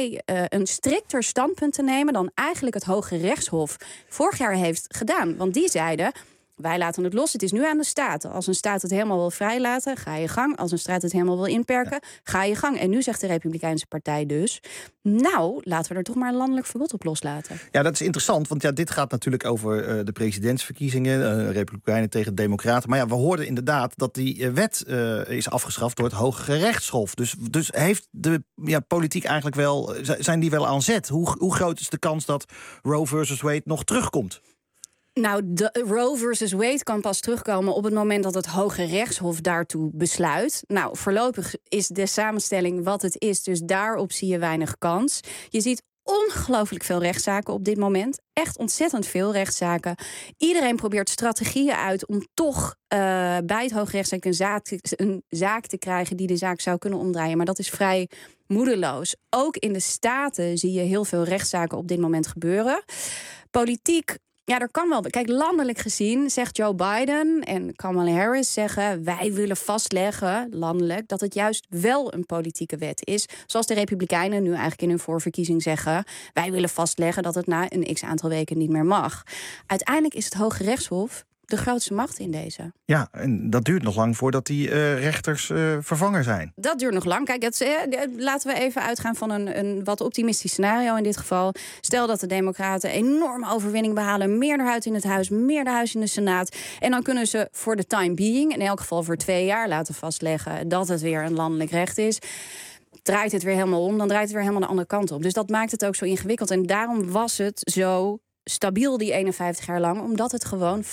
een strikter standpunt te nemen dan eigenlijk het Hoge Rechtshof vorig jaar heeft gedaan. Want die zeiden, wij laten het los, het is nu aan de staten. Als een staat het helemaal wil vrijlaten, ga je gang. Als een staat het helemaal wil inperken, ga je gang. En nu zegt de Republikeinse Partij dus, nou, laten we er toch maar een landelijk verbod op loslaten. Ja, dat is interessant, want dit gaat natuurlijk over de presidentsverkiezingen, Republikeinen tegen Democraten. Maar ja, we hoorden inderdaad dat die wet is afgeschaft door het Hoge Rechtshof. Dus heeft de politiek eigenlijk wel, zijn die wel aan zet? Hoe groot is de kans dat Roe versus Wade nog terugkomt? Nou, de Roe versus Wade kan pas terugkomen op het moment dat het Hoge Rechtshof daartoe besluit. Nou, voorlopig is de samenstelling wat het is, dus daarop zie je weinig kans. Je ziet ongelooflijk veel rechtszaken op dit moment. Echt ontzettend veel rechtszaken. Iedereen probeert strategieën uit om toch bij het Hoge Rechtshof een zaak te krijgen die de zaak zou kunnen omdraaien. Maar dat is vrij moedeloos. Ook in de Staten zie je heel veel rechtszaken op dit moment gebeuren. Politiek, ja, er kan wel. Kijk, landelijk gezien zegt Joe Biden en Kamala Harris zeggen, wij willen vastleggen, landelijk, dat het juist wel een politieke wet is. Zoals de Republikeinen nu eigenlijk in hun voorverkiezing zeggen, wij willen vastleggen dat het na een x-aantal weken niet meer mag. Uiteindelijk is het Hoge Rechtshof de grootste macht in deze. Ja, en dat duurt nog lang voordat die rechters vervangen zijn. Dat duurt nog lang. Kijk, laten we even uitgaan van een wat optimistisch scenario in dit geval. Stel dat de Democraten een enorme overwinning behalen, meerderheid in het huis, meerderheid in de Senaat. En dan kunnen ze voor de time being, in elk geval voor 2 jaar, laten vastleggen dat het weer een landelijk recht is. Draait het weer helemaal om, dan draait het weer helemaal de andere kant op. Dus dat maakt het ook zo ingewikkeld. En daarom was het zo stabiel die 51 jaar lang, omdat het gewoon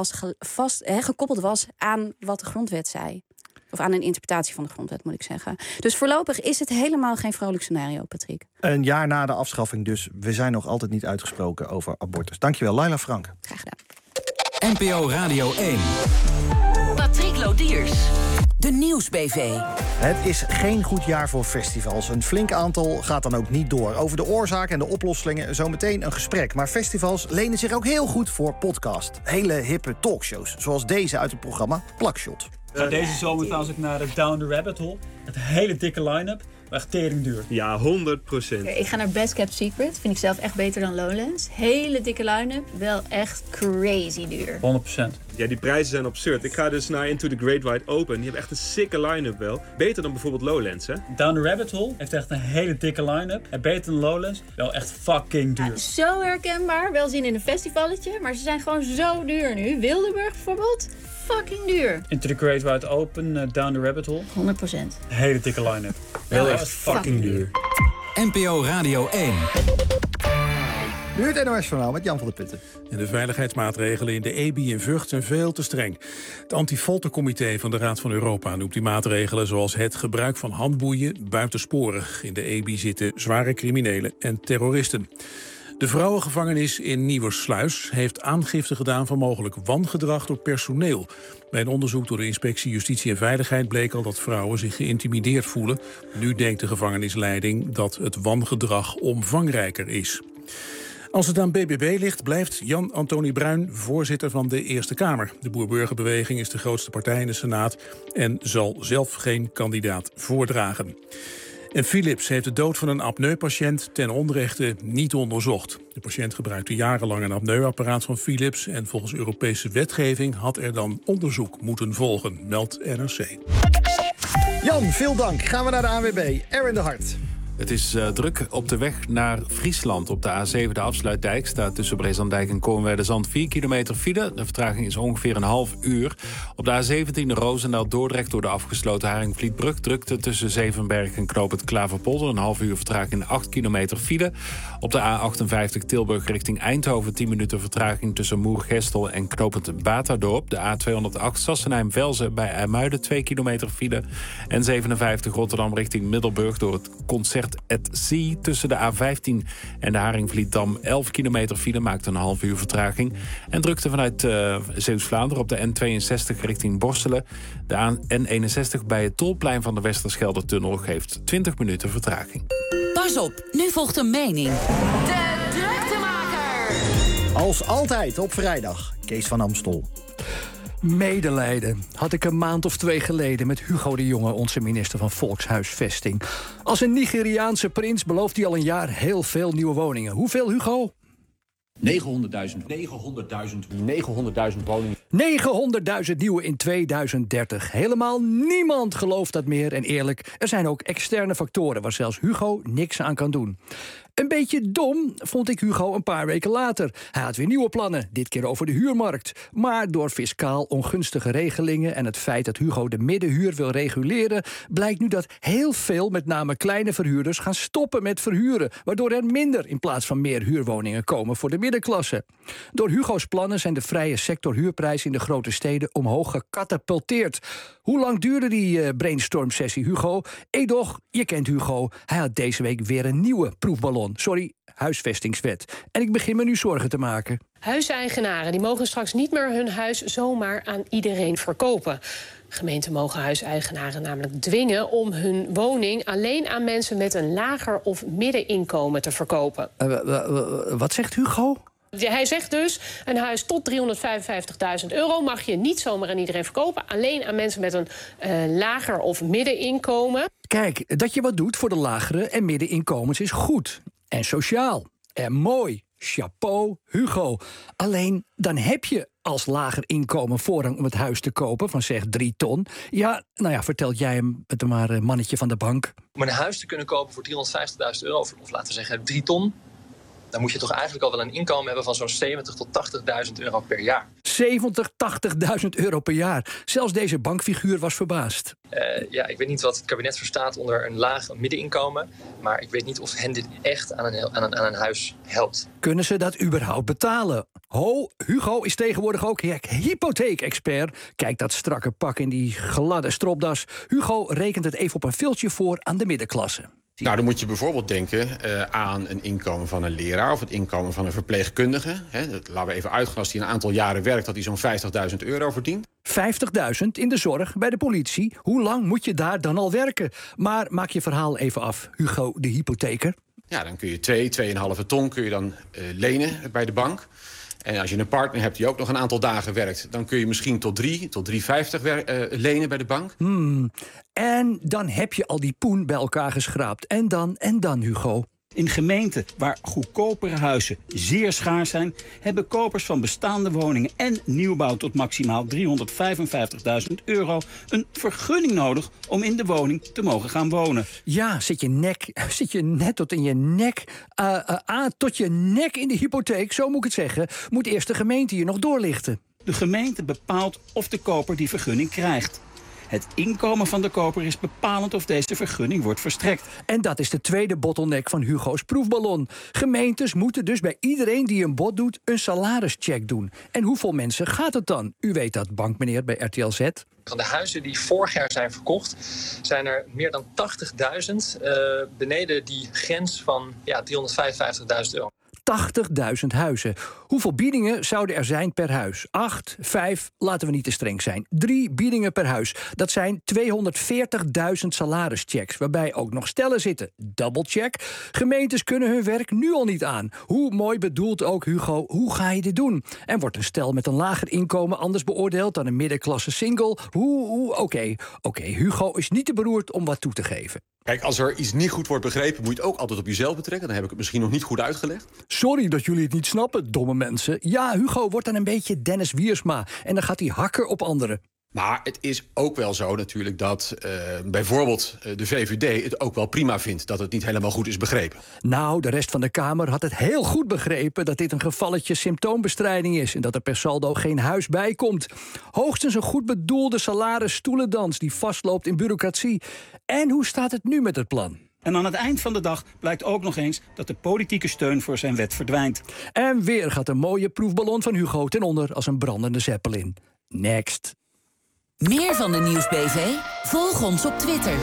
gekoppeld was aan wat de grondwet zei. Of aan een interpretatie van de grondwet, moet ik zeggen. Dus voorlopig is het helemaal geen vrolijk scenario, Patrick. Een jaar na de afschaffing dus. We zijn nog altijd niet uitgesproken over abortus. Dankjewel, Laila Frank. Graag gedaan. NPO Radio 1. Patrick Lodiers. De Nieuwsbv. Het is geen goed jaar voor festivals. Een flink aantal gaat dan ook niet door. Over de oorzaak en de oplossingen zometeen een gesprek. Maar festivals lenen zich ook heel goed voor podcast. Hele hippe talkshows, zoals deze uit het programma Plakshot. Deze zomer trouwens ook naar de Down the Rabbit Hole. Het hele dikke line-up. Echt teringduur. Ja, 100%. Ik ga naar Best Kept Secret. Vind ik zelf echt beter dan Lowlands. Hele dikke line-up. Wel echt crazy duur. 100%. Ja, die prijzen zijn absurd. Ik ga dus naar Into the Great Wide Open. Die hebben echt een sikke line-up wel. Beter dan bijvoorbeeld Lowlands, hè? Down the Rabbit Hole heeft echt een hele dikke line-up. En beter dan Lowlands. Wel echt fucking duur. Ja, zo herkenbaar. Wel zin in een festivalletje. Maar ze zijn gewoon zo duur nu. Wildeburg bijvoorbeeld. Fucking duur. Into the Great Wide Open, Down the Rabbit Hole. 100%. Hele dikke line-up. Wel echt fucking duur. NPO Radio 1. Nu het NOS-journaal met Jan van der Putten. En de veiligheidsmaatregelen in de EBI in Vught zijn veel te streng. Het antifoltercomité van de Raad van Europa noemt die maatregelen zoals het gebruik van handboeien buitensporig. In de EBI zitten zware criminelen en terroristen. De vrouwengevangenis in Nieuwersluis heeft aangifte gedaan van mogelijk wangedrag door personeel. Bij een onderzoek door de Inspectie Justitie en Veiligheid bleek al dat vrouwen zich geïntimideerd voelen. Nu denkt de gevangenisleiding dat het wangedrag omvangrijker is. Als het aan BBB ligt, blijft Jan Antonie Bruin voorzitter van de Eerste Kamer. De Boer-Burgerbeweging is de grootste partij in de Senaat en zal zelf geen kandidaat voordragen. En Philips heeft de dood van een apneupatiënt ten onrechte niet onderzocht. De patiënt gebruikte jarenlang een apneuapparaat van Philips en volgens Europese wetgeving had er dan onderzoek moeten volgen, meldt NRC. Jan, veel dank. Gaan we naar de ANWB. Erwin de Hart. Het is druk op de weg naar Friesland. Op de A7, de afsluitdijk, staat tussen Brezandijk en Koornwerderzand 4 kilometer file. De vertraging is ongeveer een half uur. Op de A17, de Roosendaal-Dordrecht, door de afgesloten Haringvlietbrug. Drukte tussen Zevenberg en Knoop het Klaverpolder. Een half uur vertraging, 8 kilometer file. Op de A58 Tilburg richting Eindhoven, 10 minuten vertraging tussen Moergestel en Knoop het Batadorp. De A208 Sassenheim-Velzen bij IJmuiden, 2 kilometer file. En 57 Rotterdam richting Middelburg door het concert at Sea tussen de A15 en de Haringvlietdam. 11 kilometer file maakt een half uur vertraging. En drukte vanuit Zeeuws-Vlaanderen op de N62 richting Borselen. De N61 bij het tolplein van de Westerschelde-tunnel geeft 20 minuten vertraging. Pas op, nu volgt een mening. De Druktemaker. Als altijd op vrijdag, Kees van Amstel. Medelijden had ik een maand of 2 geleden met Hugo de Jonge, onze minister van Volkshuisvesting. Als een Nigeriaanse prins belooft hij al een jaar heel veel nieuwe woningen. Hoeveel, Hugo? 900.000 woningen. 900.000 nieuwe in 2030. Helemaal niemand gelooft dat meer. En eerlijk, er zijn ook externe factoren waar zelfs Hugo niks aan kan doen. Een beetje dom vond ik Hugo een paar weken later. Hij had weer nieuwe plannen, dit keer over de huurmarkt. Maar door fiscaal ongunstige regelingen en het feit dat Hugo de middenhuur wil reguleren, blijkt nu dat heel veel, met name kleine verhuurders, gaan stoppen met verhuren, waardoor er minder in plaats van meer huurwoningen komen voor de middenklasse. Door Hugo's plannen zijn de vrije sector huurprijzen in de grote steden omhoog gekatapulteerd. Hoe lang duurde die brainstorm-sessie, Hugo? Edoch, je kent Hugo. Hij had deze week weer een nieuwe proefballon. Huisvestingswet. En ik begin me nu zorgen te maken. Huiseigenaren die mogen straks niet meer hun huis zomaar aan iedereen verkopen. Gemeenten mogen huiseigenaren namelijk dwingen om hun woning alleen aan mensen met een lager of middeninkomen te verkopen. Wat zegt Hugo? Hij zegt dus, een huis tot €355.000 mag je niet zomaar aan iedereen verkopen. Alleen aan mensen met een lager of middeninkomen. Kijk, dat je wat doet voor de lagere en middeninkomens is goed. En sociaal. En mooi. Chapeau, Hugo. Alleen, dan heb je als lager inkomen voorrang om het huis te kopen van zeg 3 ton. Ja, nou ja, vertelt jij hem het maar, mannetje van de bank. Om een huis te kunnen kopen voor €350.000, of laten we zeggen 3 ton... dan moet je toch eigenlijk al wel een inkomen hebben van zo'n €70.000 tot €80.000 per jaar. 70.000, €80.000 per jaar. Zelfs deze bankfiguur was verbaasd. Ja, ik weet niet wat het kabinet verstaat onder een laag middeninkomen. Maar ik weet niet of hen dit echt aan een huis helpt. Kunnen ze dat überhaupt betalen? Hugo is tegenwoordig ook hypotheekexpert. Kijk dat strakke pak in die gladde stropdas. Hugo rekent het even op een viltje voor aan de middenklasse. Nou, dan moet je bijvoorbeeld denken aan een inkomen van een leraar of het inkomen van een verpleegkundige. Laten we even uitgaan, als hij een aantal jaren werkt, dat hij zo'n €50.000 verdient. 50.000 in de zorg, bij de politie. Hoe lang moet je daar dan al werken? Maar maak je verhaal even af, Hugo de hypotheker. Ja, dan kun je 2,5 ton kun je dan lenen bij de bank. En als je een partner hebt die ook nog een aantal dagen werkt... dan kun je misschien tot 3,50 lenen bij de bank. En dan heb je al die poen bij elkaar geschraapt. En dan, Hugo? In gemeenten waar goedkopere huizen zeer schaars zijn... hebben kopers van bestaande woningen en nieuwbouw tot maximaal €355.000... een vergunning nodig om in de woning te mogen gaan wonen. Ja, zit je net tot in je nek... tot je nek in de hypotheek, zo moet ik het zeggen... moet eerst de gemeente je nog doorlichten. De gemeente bepaalt of de koper die vergunning krijgt. Het inkomen van de koper is bepalend of deze vergunning wordt verstrekt. En dat is de tweede bottleneck van Hugo's proefballon. Gemeentes moeten dus bij iedereen die een bod doet een salarischeck doen. En hoeveel mensen gaat het dan? U weet dat, bankmeneer bij RTL Z. Van de huizen die vorig jaar zijn verkocht, zijn er meer dan 80.000 beneden die grens van €355.000. 80.000 huizen. Hoeveel biedingen zouden er zijn per huis? 8, 5, laten we niet te streng zijn. 3 biedingen per huis. Dat zijn 240.000 salarischecks, waarbij ook nog stellen zitten. Doublecheck. Gemeentes kunnen hun werk nu al niet aan. Hoe mooi bedoeld ook, Hugo, hoe ga je dit doen? En wordt een stel met een lager inkomen anders beoordeeld dan een middenklasse single? Oké, Hugo is niet te beroerd om wat toe te geven. Kijk, als er iets niet goed wordt begrepen... moet je het ook altijd op jezelf betrekken. Dan heb ik het misschien nog niet goed uitgelegd. Sorry dat jullie het niet snappen, domme mensen. Ja, Hugo wordt dan een beetje Dennis Wiersma. En dan gaat hij hakken op anderen. Maar het is ook wel zo natuurlijk dat bijvoorbeeld de VVD... het ook wel prima vindt dat het niet helemaal goed is begrepen. Nou, de rest van de Kamer had het heel goed begrepen... dat dit een gevalletje symptoombestrijding is... en dat er per saldo geen huis bij komt. Hoogstens een goed bedoelde salaris-stoelendans... die vastloopt in bureaucratie. En hoe staat het nu met het plan? En aan het eind van de dag blijkt ook nog eens dat de politieke steun voor zijn wet verdwijnt. En weer gaat een mooie proefballon van Hugo ten onder als een brandende zeppelin. Next. Meer van de Nieuwsbv? Volg ons op Twitter.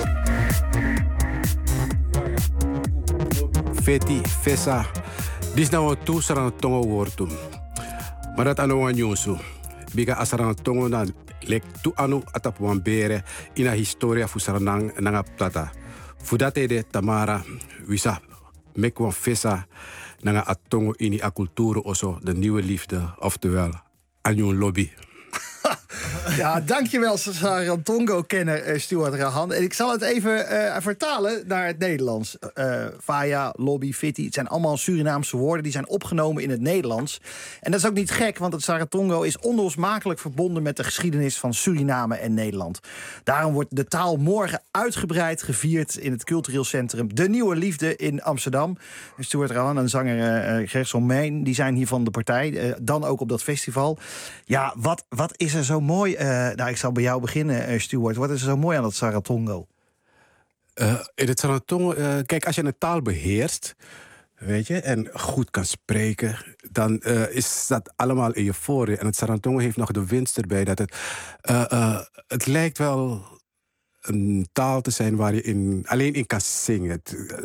Feti, Fesa. Dis nou een toesarang tongo woord doen. Maar dat anu aan jonsu. Biga asarang tongo na lek tu anu atap wambere in a historia fusaranang nanga plata. Fudate de Tamara, wisa mekwan Fesa nanga atongo ini a cultuur oso de nieuwe liefde, oftewel anjun lobby. Ja, dankjewel, Saratongo-kenner Stuart Rahan. En ik zal het even vertalen naar het Nederlands. Faya, lobby, fitty, het zijn allemaal Surinaamse woorden. Die zijn opgenomen in het Nederlands. En dat is ook niet gek, want het Saratongo is onlosmakelijk verbonden met de geschiedenis van Suriname en Nederland. Daarom wordt de taal morgen uitgebreid gevierd in het cultureel centrum De Nieuwe Liefde in Amsterdam. Stuart Rahan en zanger Gerson Meen, die zijn hier van de partij. Dan ook op dat festival. Ja, wat is er zo mooi? Ik zal bij jou beginnen, Stuart. Wat is er zo mooi aan het Saratongo? In het Saratongo, kijk, als je een taal beheerst, weet je, en goed kan spreken, dan is dat allemaal in je voordeel. En het Saratongo heeft nog de winst erbij dat het lijkt wel een taal te zijn waar je alleen in kan zingen.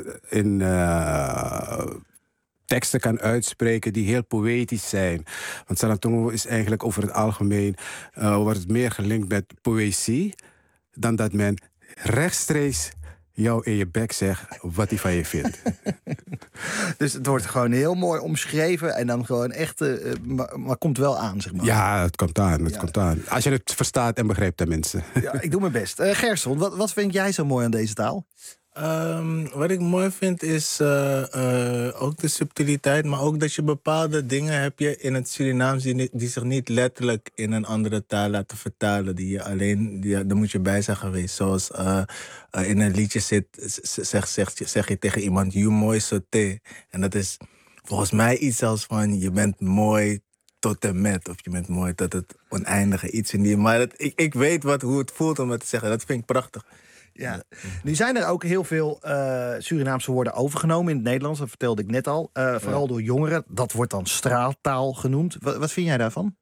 Teksten kan uitspreken die heel poëtisch zijn. Want Saratongo is eigenlijk over het algemeen wordt het meer gelinkt met poëzie dan dat men rechtstreeks jou in je bek zegt wat hij van je vindt. Dus het wordt gewoon heel mooi omschreven en dan gewoon echt, maar komt wel aan, zeg maar. Ja, het komt aan, komt aan. Als je het verstaat en begrijpt, tenminste. Ja, ik doe mijn best. Gerson, wat vind jij zo mooi aan deze taal? Wat ik mooi vind is ook de subtiliteit, maar ook dat je bepaalde dingen heb je in het Surinaams die zich niet letterlijk in een andere taal laten vertalen. Daar moet je bij zijn geweest. Zoals in een liedje zeg je tegen iemand, you mooi soté. En dat is volgens mij iets als van, je bent mooi tot en met, of je bent mooi tot het oneindige, iets in die. Maar ik weet hoe het voelt om het te zeggen. Dat vind ik prachtig. Ja. Nu zijn er ook heel veel Surinaamse woorden overgenomen in het Nederlands. Dat vertelde ik net al. Vooral door jongeren. Dat wordt dan straaltaal genoemd. Wat vind jij daarvan?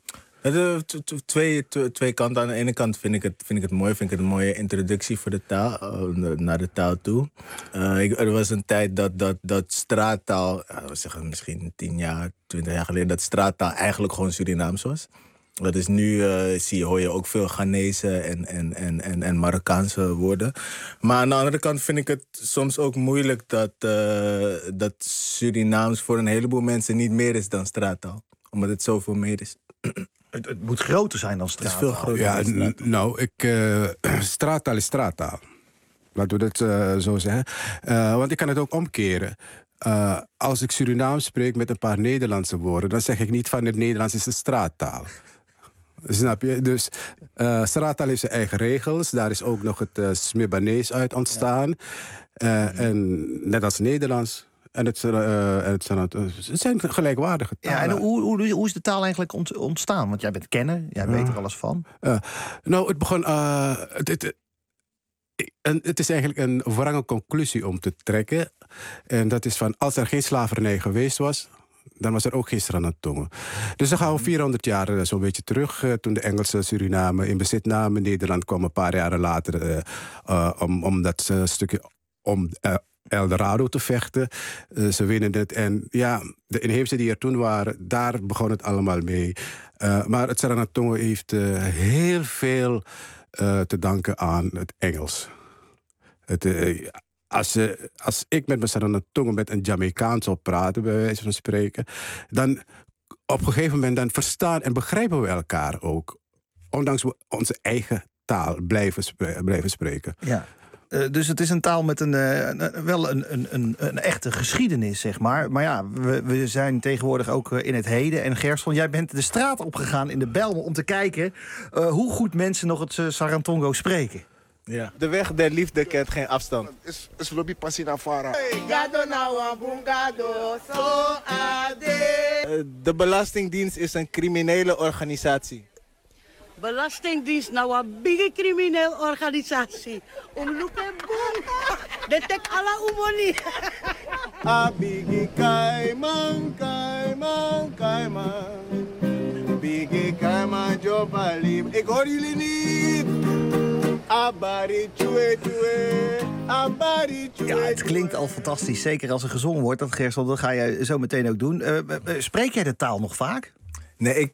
Twee kanten. Aan de ene kant vind ik het mooi. Vind ik het een mooie introductie voor de taal. Naar de taal toe. Er was een tijd dat straattaal, we zeggen misschien 10 jaar, 20 jaar geleden, dat straattaal eigenlijk gewoon Surinaams was. Dat is nu, hoor je ook veel Ghanese en Marokkaanse woorden. Maar aan de andere kant vind ik het soms ook moeilijk dat Surinaams voor een heleboel mensen niet meer is dan straattaal. Omdat het zoveel meer is. Het moet groter zijn dan straattaal. Het is veel groter dan straattaal. Straattaal is straattaal. Laten we dat zo zeggen. Want ik kan het ook omkeren. Als ik Surinaams spreek met een paar Nederlandse woorden, dan zeg ik niet van het Nederlands is een straattaal. Snap je? Dus straattaal heeft zijn eigen regels. Daar is ook nog het Smebanees uit ontstaan. En net als Nederlands. En het zijn gelijkwaardige talen. Ja, en hoe is de taal eigenlijk ontstaan? Want jij bent kenner, jij weet er alles van. Nou, het begon... het is eigenlijk een wrange conclusie om te trekken. En dat is van, als er geen slavernij geweest was, dan was er ook geen Sranan-Tongo. Dus dan gaan we 400 jaar zo'n beetje terug. Toen de Engelsen Suriname in bezit namen. Nederland kwam een paar jaren later om dat stukje... om Eldorado te vechten. Ze winnen het. En ja, de inheemsen die er toen waren, daar begon het allemaal mee. Maar het Sranan-Tongo heeft heel veel te danken aan het Engels. Als ik met mijn Sranan-Tongo met een Jamaicaan zou praten, bij wijze van spreken, dan op een gegeven moment dan verstaan en begrijpen we elkaar ook. Ondanks we onze eigen taal blijven spreken. Ja. Dus het is een taal met een echte geschiedenis, zeg maar. Maar ja, we zijn tegenwoordig ook in het heden. En Gerson, jij bent de straat opgegaan in de Bijlmer om te kijken hoe goed mensen nog het Sranan-Tongo spreken. Ja. De weg der liefde kent geen afstand. Is lobby passie naar Vara. De Belastingdienst is een criminele organisatie. Belastingdienst nou een big crimineel organisatie. Omloop boom. De tek alla umoni. Bigi kaiman, kaiman, kaiman. Bigi kaiman jobali. Ik hoor jullie niet. Abari chue chue. Abari chue. Ja, het klinkt al fantastisch. Zeker als er gezongen wordt. Dat Gerson, dat ga je zo meteen ook doen. Spreek jij de taal nog vaak? Nee,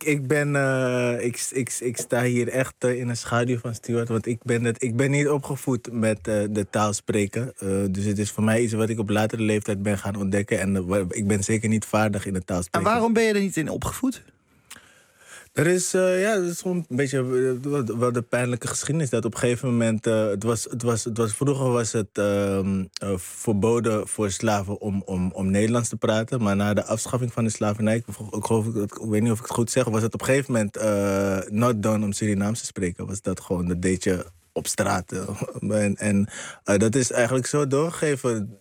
ik sta hier echt in een schaduw van Stuart. Want ik ben niet opgevoed met de taal spreken. Dus het is voor mij iets wat ik op latere leeftijd ben gaan ontdekken. En ik ben zeker niet vaardig in de taal spreken. En waarom ben je er niet in opgevoed? Er is, dat is gewoon een beetje wel de pijnlijke geschiedenis. Dat op een gegeven moment, vroeger was het verboden voor slaven om Nederlands te praten. Maar na de afschaffing van de slavernij, ik weet niet of ik het goed zeg, was het op een gegeven moment not done om Surinaams te spreken. Was dat gewoon, dat deed je op straat. En dat is eigenlijk zo doorgegeven.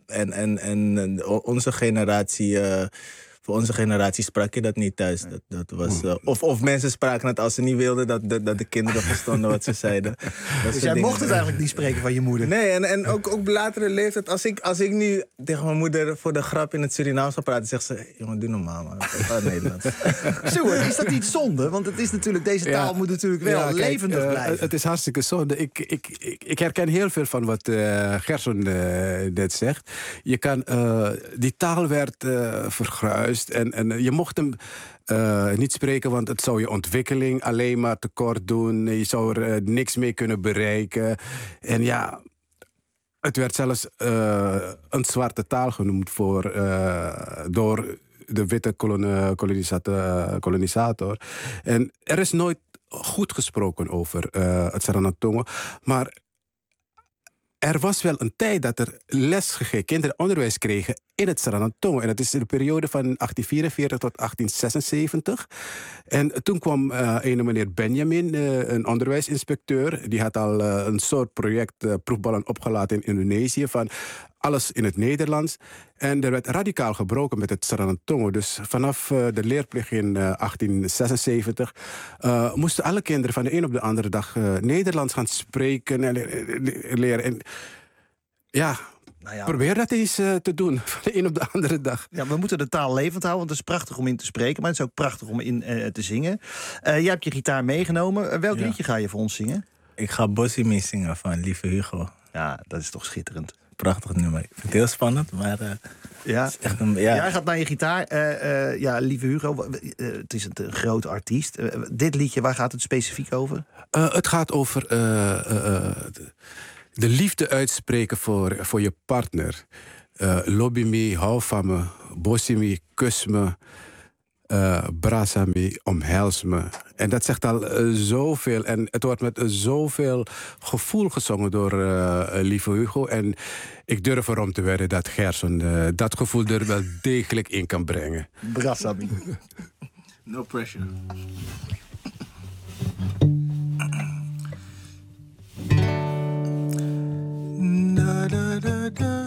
En onze generatie... Voor onze generatie sprak je dat niet thuis. Dat was, of mensen spraken het als ze niet wilden dat de kinderen verstonden wat ze zeiden. Dus jij mocht het eigenlijk niet spreken van je moeder? Nee, en ook op latere leeftijd. Als ik nu tegen mijn moeder voor de grap in het Surinaams zou praten, zegt ze, jongen, doe normaal, man. Dat Nederlands. Zo, is dat niet zonde? Want het is natuurlijk, deze taal moet natuurlijk wel levendig blijven. Het is hartstikke zonde. Ik herken heel veel van wat Gerson net zegt. Je kan, die taal werd vergruisd. En je mocht hem niet spreken, want het zou je ontwikkeling alleen maar tekort doen. Je zou er niks mee kunnen bereiken. En ja, het werd zelfs een zwarte taal genoemd door de witte kolonisator. En er is nooit goed gesproken over het Sranan-Tongo. Maar er was wel een tijd dat er les gegeven, kinderen onderwijs kregen in het Sranan-Tongo. En dat is in de periode van 1844 tot 1876. En toen kwam een meneer Benjamin, een onderwijsinspecteur. Die had al een soort project, proefballen opgelaten in Indonesië, van alles in het Nederlands. En er werd radicaal gebroken met het Sranan-Tongo. Dus vanaf de leerplicht in 1876 moesten alle kinderen van de een op de andere dag Nederlands gaan spreken en leren. En ja, probeer dat eens te doen, van de een op de andere dag. Ja, we moeten de taal levend houden, want het is prachtig om in te spreken, maar het is ook prachtig om in te zingen. Jij hebt je gitaar meegenomen. Welk liedje ga je voor ons zingen? Ik ga Bossie mee zingen van Lieve Hugo. Ja, dat is toch schitterend. Prachtig nummer. Ik vind het heel spannend, maar ja. Het is echt een... Ja. Jij gaat naar je gitaar. Lieve Hugo, het is een groot artiest. Dit liedje, waar gaat het specifiek over? Het gaat over de liefde uitspreken voor je partner. Lobby me, hou van me, bossie me, kus me. Brasami, omhels me. En dat zegt al zoveel. En het wordt met zoveel gevoel gezongen door lieve Hugo. En ik durf erom te wedden dat Gerson dat gevoel er wel degelijk in kan brengen. Brasami. No pressure. Da da da da.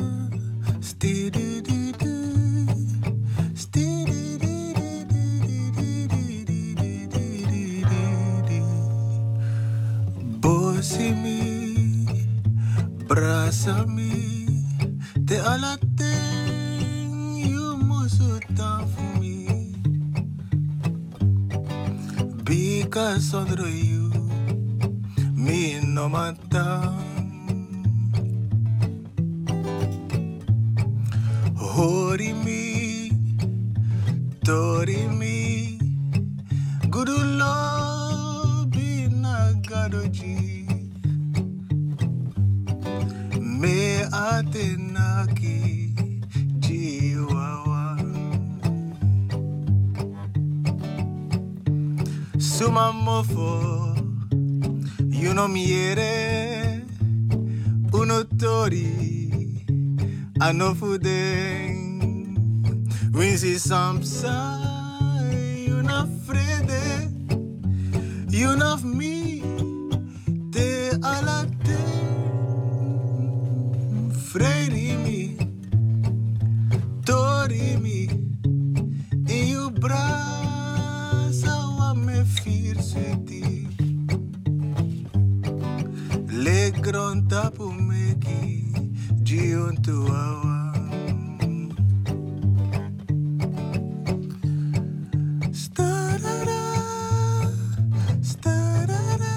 Bosimi, brasami, te alaten, you must for me. Because under you, me no matter. Hori mi, tori mi, gudu lobi nagadoji. Me atenaki jiwawa. Suma mofo, you know miere, uno tori. Anofudeng, winsi samsa, you not frede, you not me, te alate, fredi mi, tori mi, in you brasa wa me firseti, le gronta pu meki. Giunto awa Starara Starara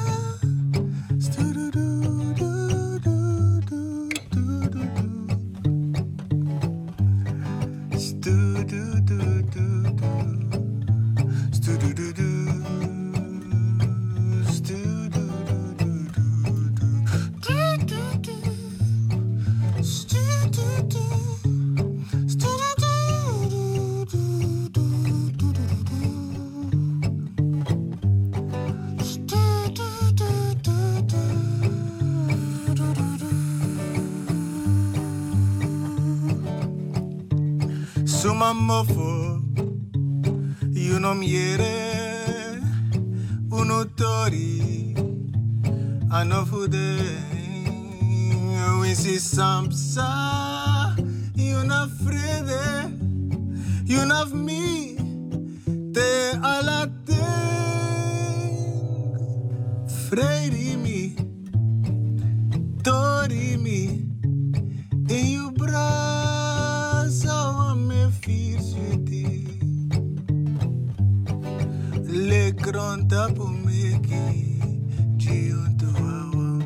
Sumamofo, you know miere, uno tori, anofude, winsi samsa, you know frede, you know me, te alate, fredi mi, tori mi, in you brasa. Le gronta pu meki giunto awa.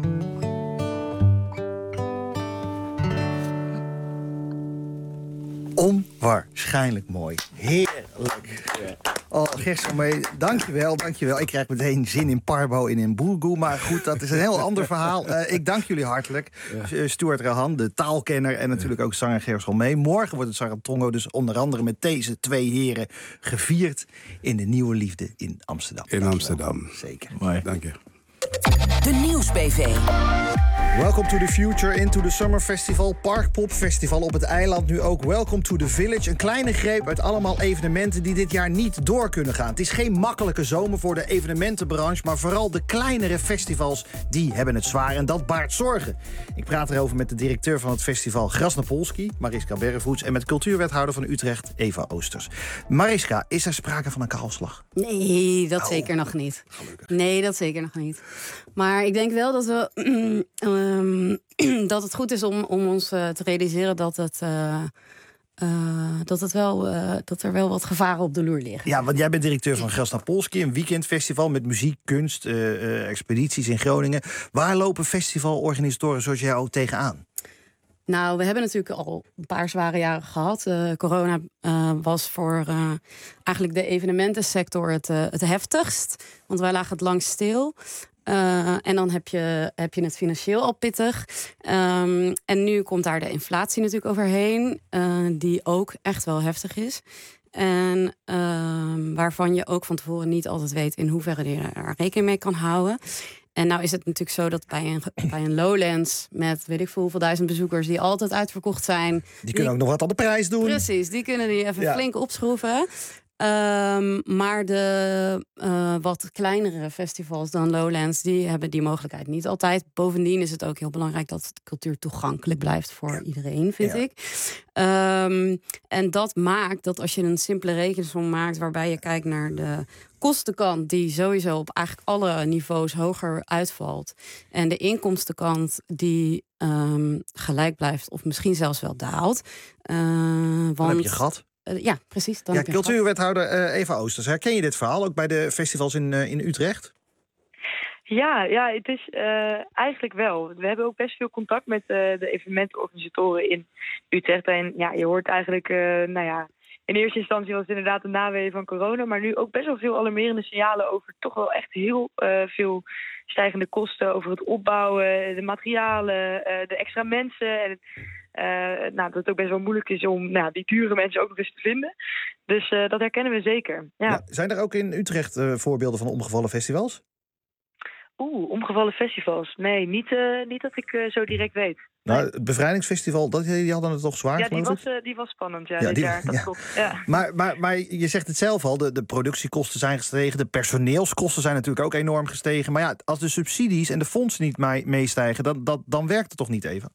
Onwaarschijnlijk mooi. Heerlijk. Oh, Gerson, dankjewel. Ik krijg meteen zin in Parbo en in Boergoe. Maar goed, dat is een heel ander verhaal. Ik dank jullie hartelijk. Stuart Rahan, de taalkenner en natuurlijk ook zanger Gerson mee. Morgen wordt het Saratongo dus onder andere met deze twee heren gevierd in de Nieuwe Liefde in Amsterdam. In Amsterdam. Zeker. Mooi. Dank je. De Nieuws-BV. Welcome to the Future, Into the Summer Festival, Parkpop Festival op het eiland. Nu ook Welcome to the Village. Een kleine greep uit allemaal evenementen die dit jaar niet door kunnen gaan. Het is geen makkelijke zomer voor de evenementenbranche, maar vooral de kleinere festivals, die hebben het zwaar en dat baart zorgen. Ik praat erover met de directeur van het festival Krasnopolski, Mariska Berrevoets, en met cultuurwethouder van Utrecht, Eva Oosters. Mariska, is er sprake van een kaalslag? Nee, dat zeker nog niet. Gelukkig. Nee, dat zeker nog niet. Maar ik denk wel dat we dat het goed is om ons te realiseren dat er wel wat gevaren op de loer liggen. Ja, want jij bent directeur van Krasnopolski, een weekendfestival met muziek, kunst, expedities in Groningen. Waar lopen festivalorganisatoren zoals jij ook tegenaan? Nou, we hebben natuurlijk al een paar zware jaren gehad. Corona was voor eigenlijk de evenementensector het heftigst. Want wij lagen het langst stil. En dan heb je het financieel al pittig. En nu komt daar de inflatie natuurlijk overheen. Die ook echt wel heftig is. En waarvan je ook van tevoren niet altijd weet in hoeverre je er rekening mee kan houden. En nou is het natuurlijk zo dat bij een Lowlands met weet ik veel hoeveel duizend bezoekers die altijd uitverkocht zijn. Die kunnen ook nog wat aan de prijs doen. Precies, die kunnen die even flink opschroeven. Maar de wat kleinere festivals dan Lowlands, die hebben die mogelijkheid niet altijd. Bovendien is het ook heel belangrijk dat de cultuur toegankelijk blijft voor iedereen, vind ik. En dat maakt dat als je een simpele rekensom maakt waarbij je kijkt naar de kostenkant die sowieso op eigenlijk alle niveaus hoger uitvalt. En de inkomstenkant die gelijk blijft of misschien zelfs wel daalt. Dan heb je gat. Ja, precies. Ja, cultuurwethouder Eva Oosters. Herken je dit verhaal ook bij de festivals in Utrecht? Ja, het is eigenlijk wel. We hebben ook best veel contact met de evenementenorganisatoren in Utrecht. En ja, je hoort eigenlijk, in eerste instantie was het inderdaad de naweeën van corona, maar nu ook best wel veel alarmerende signalen over toch wel echt heel veel stijgende kosten, over het opbouwen, de materialen, de extra mensen en dat het ook best wel moeilijk is om die dure mensen ook nog eens te vinden. Dus dat herkennen we zeker. Ja. Zijn er ook in Utrecht voorbeelden van omgevallen festivals? Omgevallen festivals? Nee, niet dat ik zo direct weet. Nou, het Bevrijdingsfestival, die hadden het toch zwaar, geloof ik? Die was spannend, dit jaar. Dat klopt. Ja. Maar je zegt het zelf al, de productiekosten zijn gestegen, de personeelskosten zijn natuurlijk ook enorm gestegen. Maar ja, als de subsidies en de fondsen niet meestijgen, dan werkt het toch niet, Eva?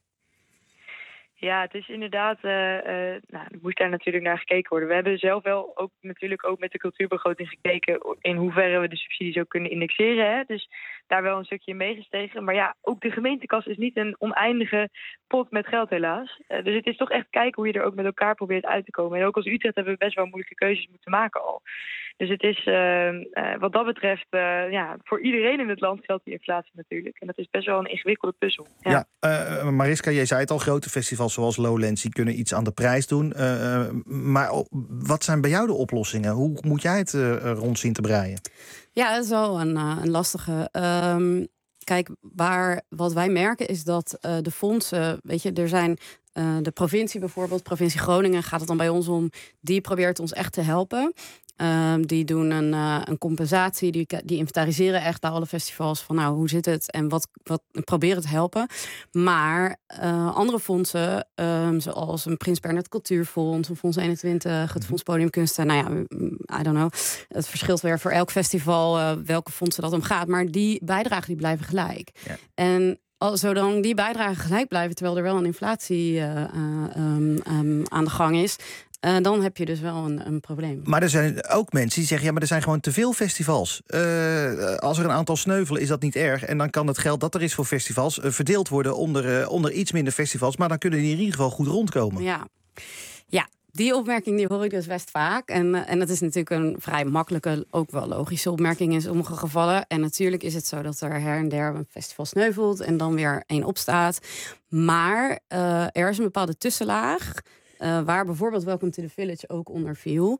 Ja, het is inderdaad, er moest daar natuurlijk naar gekeken worden. We hebben zelf wel ook natuurlijk ook met de cultuurbegroting gekeken in hoeverre we de subsidies ook kunnen indexeren. Hè? Dus daar wel een stukje in meegestegen. Maar ja, ook de gemeentekas is niet een oneindige pot met geld helaas. Dus het is toch echt kijken hoe je er ook met elkaar probeert uit te komen. En ook als Utrecht hebben we best wel moeilijke keuzes moeten maken al. Dus het is wat dat betreft, voor iedereen in het land geldt die inflatie natuurlijk. En dat is best wel een ingewikkelde puzzel. Ja, Mariska, jij zei het al, grote festivals zoals Lowlands, die kunnen iets aan de prijs doen. Maar wat zijn bij jou de oplossingen? Hoe moet jij het rond zien te breien? Ja, dat is wel een lastige. Kijk, wat wij merken is dat de fondsen, weet je, er zijn de provincie bijvoorbeeld, provincie Groningen gaat het dan bij ons om, die probeert ons echt te helpen. Die doen een compensatie, die inventariseren echt bij alle festivals van hoe zit het en wat proberen te helpen. Maar andere fondsen, zoals een Prins Bernhard Cultuurfonds, een Fonds 21, het Fonds Podiumkunsten, I don't know. Het verschilt weer voor elk festival welke fondsen dat om gaat. Maar die bijdragen die blijven gelijk. Ja. En zolang die bijdragen gelijk blijven, terwijl er wel een inflatie aan de gang is, dan heb je dus wel een probleem. Maar er zijn ook mensen die zeggen, maar er zijn gewoon te veel festivals. Als er een aantal sneuvelen, is dat niet erg. En dan kan het geld dat er is voor festivals verdeeld worden onder iets minder festivals. Maar dan kunnen die in ieder geval goed rondkomen. Ja, die opmerking die hoor ik dus best vaak. En dat is natuurlijk een vrij makkelijke, ook wel logische opmerking in sommige gevallen. En natuurlijk is het zo dat er her en der een festival sneuvelt en dan weer één opstaat. Maar er is een bepaalde tussenlaag, waar bijvoorbeeld Welcome to the Village ook onder viel,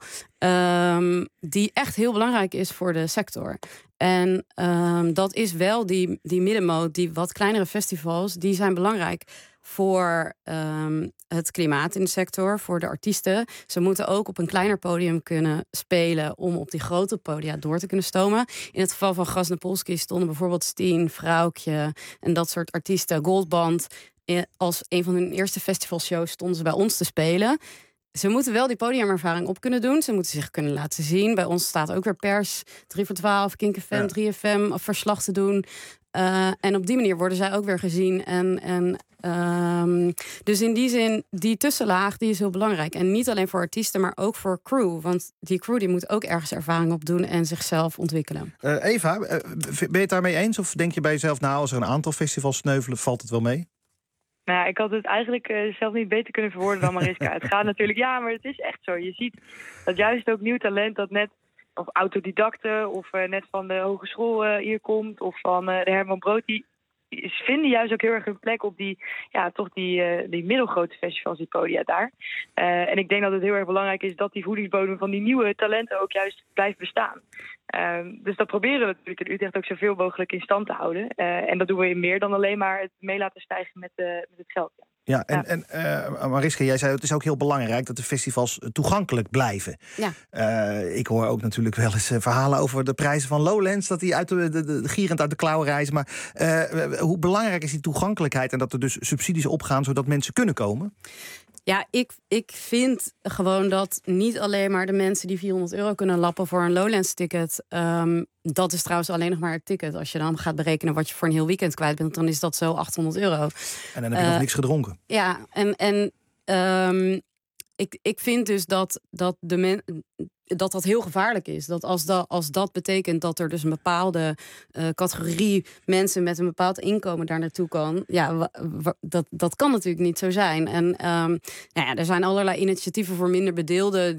die echt heel belangrijk is voor de sector. En dat is wel die middenmoot, die wat kleinere festivals, die zijn belangrijk voor het klimaat in de sector, voor de artiesten. Ze moeten ook op een kleiner podium kunnen spelen om op die grote podia door te kunnen stomen. In het geval van Grasnapolski stonden bijvoorbeeld Steen, Vrouwtje en dat soort artiesten, Goldband. Als een van hun eerste festivalshows stonden ze bij ons te spelen. Ze moeten wel die podiumervaring op kunnen doen. Ze moeten zich kunnen laten zien. Bij ons staat ook weer pers, 3 voor 12, Kink FM, 3FM, verslag te doen. En op die manier worden zij ook weer gezien. Dus in die zin, die tussenlaag die is heel belangrijk. En niet alleen voor artiesten, maar ook voor crew. Want die crew die moet ook ergens ervaring opdoen en zichzelf ontwikkelen. Eva, ben je het daarmee eens? Of denk je bij jezelf, als er een aantal festivals sneuvelen, valt het wel mee? Nou, ik had het eigenlijk zelf niet beter kunnen verwoorden dan Mariska. Het gaat natuurlijk, maar het is echt zo. Je ziet dat juist ook nieuw talent dat net, of autodidacten, of net van de hogeschool hier komt, of van de Herman Brood, die vinden juist ook heel erg hun plek op die middelgrote festivals, die podia daar. En ik denk dat het heel erg belangrijk is dat die voedingsbodem van die nieuwe talenten ook juist blijft bestaan. Dus dat proberen we natuurlijk in Utrecht ook zoveel mogelijk in stand te houden. En dat doen we in meer dan alleen maar het mee laten stijgen met het geld. Ja, en Mariska, jij zei het is ook heel belangrijk dat de festivals toegankelijk blijven. Ja. Ik hoor ook natuurlijk wel eens verhalen over de prijzen van Lowlands, dat die gierend uit de klauwen reizen. Maar hoe belangrijk is die toegankelijkheid en dat er dus subsidies opgaan zodat mensen kunnen komen? Ja, ik vind gewoon dat niet alleen maar de mensen die €400 kunnen lappen voor een Lowlands-ticket. Dat is trouwens alleen nog maar het ticket. Als je dan gaat berekenen wat je voor een heel weekend kwijt bent, dan is dat zo €800. En dan heb je nog niks gedronken. Ja, ik vind dus dat heel gevaarlijk is. Dat als dat betekent dat er dus een bepaalde categorie mensen met een bepaald inkomen daar naartoe kan. Ja, dat kan natuurlijk niet zo zijn. En er zijn allerlei initiatieven voor minder bedeelden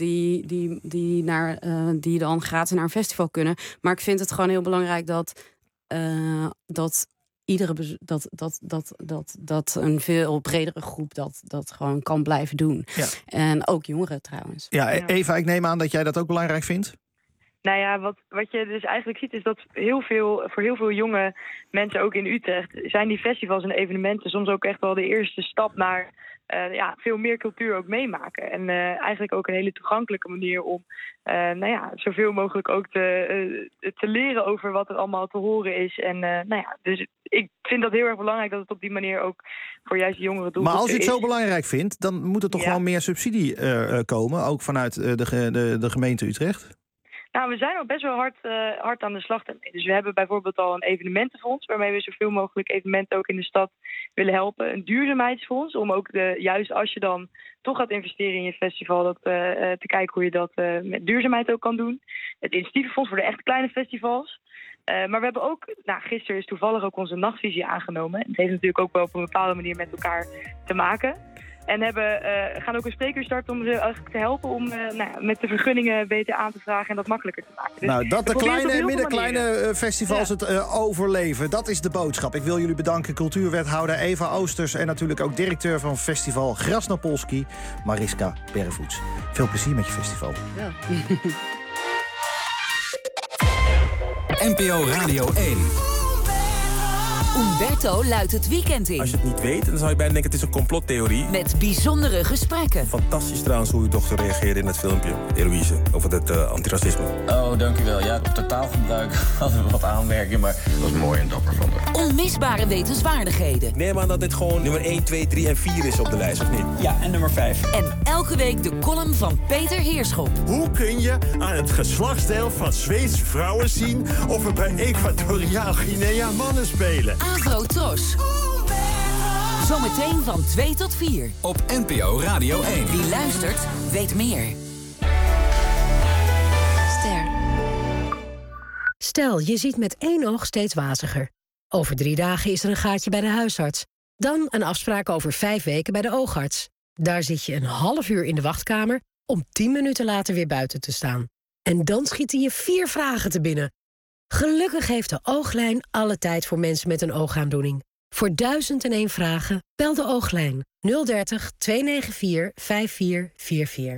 die dan gratis naar een festival kunnen. Maar ik vind het gewoon heel belangrijk dat dat een veel bredere groep dat gewoon kan blijven doen. Ja. En ook jongeren trouwens. Ja, Eva, ik neem aan dat jij dat ook belangrijk vindt? Nou ja, wat je dus eigenlijk ziet is dat voor heel veel jonge mensen, ook in Utrecht, zijn die festivals en evenementen soms ook echt wel de eerste stap naar veel meer cultuur ook meemaken. En eigenlijk ook een hele toegankelijke manier om zoveel mogelijk ook te leren over wat er allemaal te horen is. En dus ik vind dat heel erg belangrijk dat het op die manier ook voor juist de jongeren doelgroep is. Maar als je het zo belangrijk vindt, dan moet er toch gewoon meer subsidie komen, ook vanuit de gemeente Utrecht? Nou, we zijn al best wel hard aan de slag daarmee. Dus we hebben bijvoorbeeld al een evenementenfonds, waarmee we zoveel mogelijk evenementen ook in de stad willen helpen. Een duurzaamheidsfonds, om ook juist als je dan toch gaat investeren in je festival, te kijken hoe je dat met duurzaamheid ook kan doen. Het initiatievenfonds voor de echt kleine festivals. Maar we hebben ook, gisteren is toevallig ook onze nachtvisie aangenomen. Het heeft natuurlijk ook wel op een bepaalde manier met elkaar te maken. En gaan ook een spreker starten om ze eigenlijk te helpen om met de vergunningen beter aan te vragen en dat makkelijker te maken. Dus dat de kleine en middenkleine festivals het overleven, dat is de boodschap. Ik wil jullie bedanken, cultuurwethouder Eva Oosters en natuurlijk ook directeur van festival Grasnopolski, Mariska Berrevoets. Veel plezier met je festival. Ja. NPO Radio 1. Umberto luidt het weekend in. Als je het niet weet, dan zou je bijna denken het is een complottheorie. Met bijzondere gesprekken. Fantastisch trouwens hoe uw dochter reageerde in het filmpje. Eloïse, over het antiracisme. Oh, dank u wel. Ja, op totaalgebruik hadden we wat aanmerkingen, maar dat was mooi en dapper van haar. Onmisbare wetenswaardigheden. Neem aan dat dit gewoon nummer 1, 2, 3 en 4 is op de lijst, of niet? Ja, en nummer 5. En elke week de column van Peter Heerschop. Hoe kun je aan het geslachtsdeel van Zweedse vrouwen zien of er bij Equatoriaal Guinea mannen spelen? Afro-Tros. Zometeen van 2 tot 4. Op NPO Radio 1. Wie luistert, weet meer. Ster. Stel, je ziet met 1 oog steeds waziger. Over 3 dagen is er een gaatje bij de huisarts. Dan een afspraak over 5 weken bij de oogarts. Daar zit je een half uur in de wachtkamer om 10 minuten later weer buiten te staan. En dan schieten je 4 vragen te binnen. Gelukkig heeft de Ooglijn alle tijd voor mensen met een oogaandoening. Voor 1001 vragen, bel de Ooglijn 030 294 5444.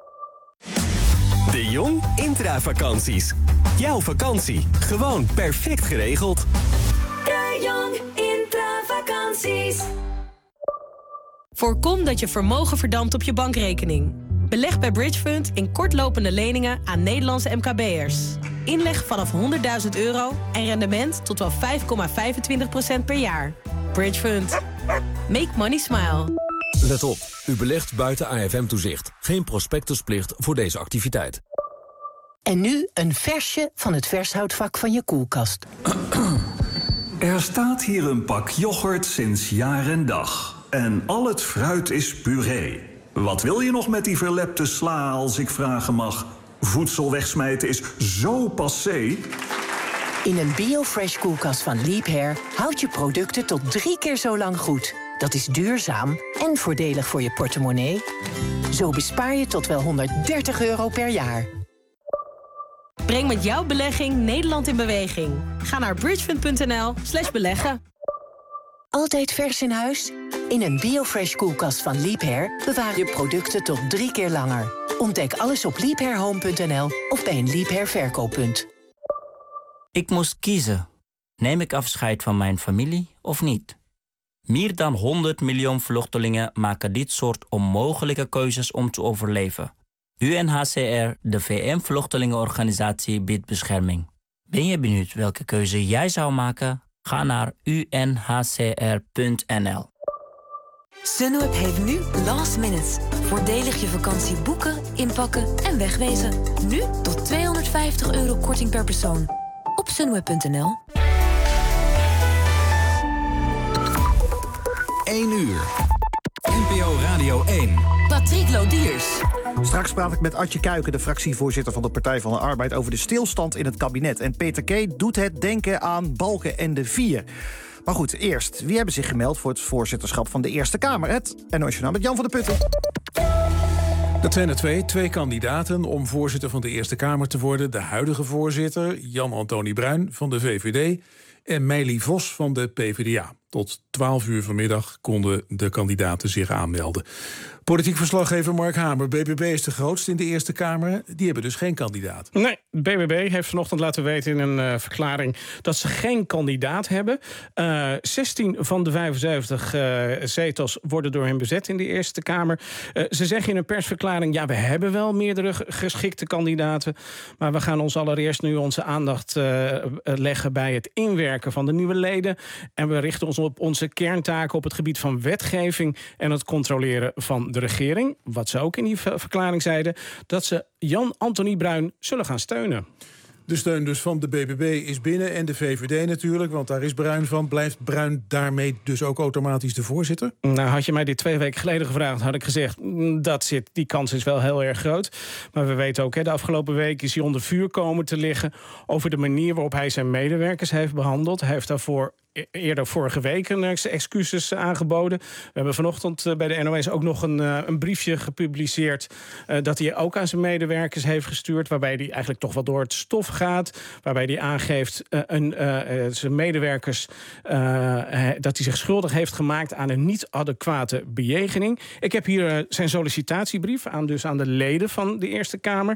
De Jong Intravakanties. Jouw vakantie, gewoon perfect geregeld. De Jong Intravakanties. Voorkom dat je vermogen verdampt op je bankrekening. Beleg bij Bridgefund in kortlopende leningen aan Nederlandse MKB'ers. Inleg vanaf €100.000 en rendement tot wel 5,25% per jaar. Bridgefund. Make money smile. Let op, u belegt buiten AFM-toezicht. Geen prospectusplicht voor deze activiteit. En nu een versje van het vershoudvak van je koelkast. Er staat hier een pak yoghurt sinds jaar en dag. En al het fruit is puree. Wat wil je nog met die verlepte sla, als ik vragen mag? Voedsel wegsmijten is zo passé. In een BioFresh koelkast van Leap Hair houd je producten tot 3 keer zo lang goed. Dat is duurzaam en voordelig voor je portemonnee. Zo bespaar je tot wel €130 per jaar. Breng met jouw belegging Nederland in beweging. Ga naar bridgefund.nl/beleggen. Altijd vers in huis? In een BioFresh koelkast van Leap Hair bewaar je producten tot 3 keer langer. Ontdek alles op leaphairhome.nl of bij een Leap Hair verkooppunt. Ik moest kiezen. Neem ik afscheid van mijn familie of niet? Meer dan 100 miljoen vluchtelingen maken dit soort onmogelijke keuzes om te overleven. UNHCR, de VN-vluchtelingenorganisatie, biedt bescherming. Ben je benieuwd welke keuze jij zou maken? Ga naar unhcr.nl. Sunweb heeft nu last minute. Voordelig je vakantie boeken, inpakken en wegwezen. Nu tot €250 korting per persoon. Op sunweb.nl. 1 uur. NPO Radio 1. Patrick Lodiers. Straks praat ik met Adje Kuiken, de fractievoorzitter van de Partij van de Arbeid, over de stilstand in het kabinet. En Peter K. doet het denken aan Balkenende 4. Maar goed, eerst, wie hebben zich gemeld voor het voorzitterschap van de Eerste Kamer? Het NOS Journaal met Jan van der Putten. Dat zijn er twee kandidaten om voorzitter van de Eerste Kamer te worden. De huidige voorzitter, Jan Antoni Bruin van de VVD... en Meili Vos van de PvdA. Tot 12 uur vanmiddag konden de kandidaten zich aanmelden. Politiek verslaggever Mark Hamer. BBB is de grootste in de Eerste Kamer. Die hebben dus geen kandidaat. Nee, de BBB heeft vanochtend laten weten in een verklaring dat ze geen kandidaat hebben. 16 van de 75 zetels worden door hen bezet in de Eerste Kamer. Ze zeggen in een persverklaring, ja, we hebben wel meerdere geschikte kandidaten, maar we gaan ons allereerst nu onze aandacht leggen bij het inwerken van de nieuwe leden. En we richten ons op onze kerntaken op het gebied van wetgeving en het controleren van de regering. Wat ze ook in die verklaring zeiden, dat ze Jan Antoni Bruin zullen gaan steunen. De steun dus van de BBB is binnen en de VVD natuurlijk, want daar is Bruin van. Blijft Bruin daarmee dus ook automatisch de voorzitter? Nou, had je mij dit 2 weken geleden gevraagd, had ik gezegd, die kans is wel heel erg groot. Maar we weten ook, de afgelopen week is hij onder vuur komen te liggen over de manier waarop hij zijn medewerkers heeft behandeld. Hij heeft daarvoor eerder vorige week excuses aangeboden. We hebben vanochtend bij de NOS ook nog een briefje gepubliceerd dat hij ook aan zijn medewerkers heeft gestuurd, waarbij hij eigenlijk toch wel door het stof gaat, waarbij hij aangeeft zijn medewerkers dat hij zich schuldig heeft gemaakt aan een niet adequate bejegening. Ik heb hier zijn sollicitatiebrief aan de leden van de Eerste Kamer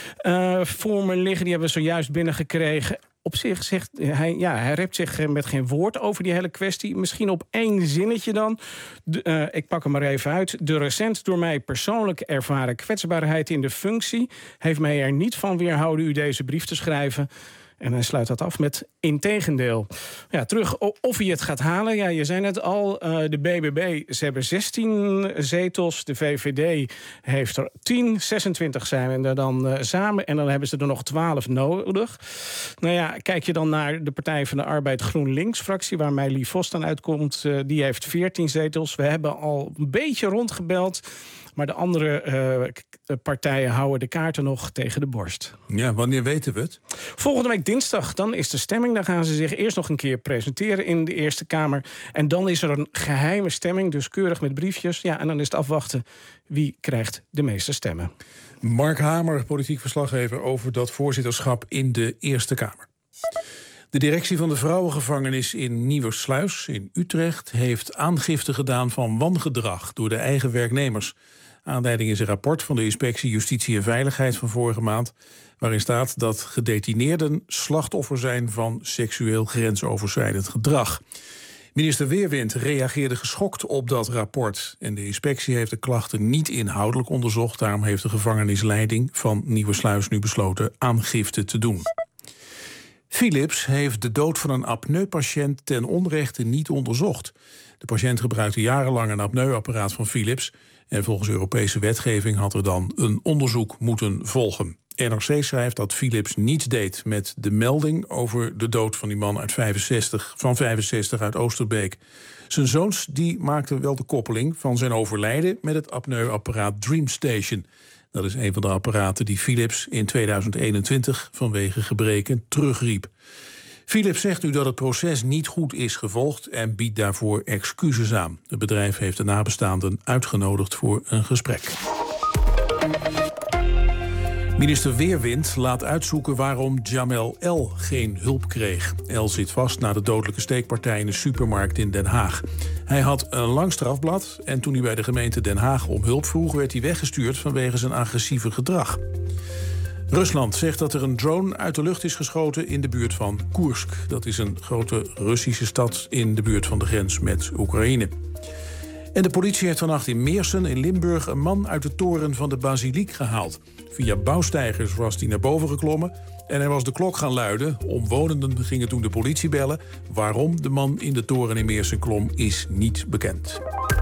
voor me liggen. Die hebben we zojuist binnengekregen. Op zich zegt hij rept zich met geen woord over die hele kwestie. Misschien op 1 zinnetje dan. Ik pak hem maar even uit. De recent door mij persoonlijk ervaren kwetsbaarheid in de functie heeft mij er niet van weerhouden u deze brief te schrijven. En hij sluit dat af met integendeel. Ja, terug of hij het gaat halen. Ja, je zei net al, de BBB, ze hebben 16 zetels. De VVD heeft er 10, 26 zijn we er dan samen. En dan hebben ze er nog 12 nodig. Nou ja, kijk je dan naar de Partij van de Arbeid GroenLinks-fractie, waar Meili Vos dan uitkomt. Die heeft 14 zetels. We hebben al een beetje rondgebeld. Maar de andere partijen houden de kaarten nog tegen de borst. Ja, wanneer weten we het? Volgende week dinsdag, dan is de stemming. Dan gaan ze zich eerst nog een keer presenteren in de Eerste Kamer. En dan is er een geheime stemming, dus keurig met briefjes. Ja, en dan is het afwachten wie krijgt de meeste stemmen. Mark Hamer, politiek verslaggever over dat voorzitterschap in de Eerste Kamer. De directie van de vrouwengevangenis in Nieuwersluis in Utrecht heeft aangifte gedaan van wangedrag door de eigen werknemers. Aanleiding is een rapport van de Inspectie Justitie en Veiligheid van vorige maand, waarin staat dat gedetineerden slachtoffer zijn van seksueel grensoverschrijdend gedrag. Minister Weerwind reageerde geschokt op dat rapport en de inspectie heeft de klachten niet inhoudelijk onderzocht. Daarom heeft de gevangenisleiding van Nieuwersluis nu besloten aangifte te doen. Philips heeft de dood van een apneupatiënt ten onrechte niet onderzocht. De patiënt gebruikte jarenlang een apneuapparaat van Philips en volgens Europese wetgeving had er dan een onderzoek moeten volgen. NRC schrijft dat Philips niets deed met de melding over de dood van die man uit 65 uit Oosterbeek. Zijn zoons die maakten wel de koppeling van zijn overlijden met het apneuapparaat DreamStation. Dat is een van de apparaten die Philips in 2021 vanwege gebreken terugriep. Philips zegt nu dat het proces niet goed is gevolgd en biedt daarvoor excuses aan. Het bedrijf heeft de nabestaanden uitgenodigd voor een gesprek. Minister Weerwind laat uitzoeken waarom Jamel L. geen hulp kreeg. L. zit vast na de dodelijke steekpartij in een supermarkt in Den Haag. Hij had een lang strafblad en toen hij bij de gemeente Den Haag om hulp vroeg, werd hij weggestuurd vanwege zijn agressieve gedrag. Rusland zegt dat er een drone uit de lucht is geschoten in de buurt van Koersk. Dat is een grote Russische stad in de buurt van de grens met Oekraïne. En de politie heeft vannacht in Meersen in Limburg een man uit de toren van de basiliek gehaald. Via bouwsteigers was hij naar boven geklommen en hij was de klok gaan luiden. Omwonenden gingen toen de politie bellen. Waarom de man in de toren in Meersen klom is niet bekend.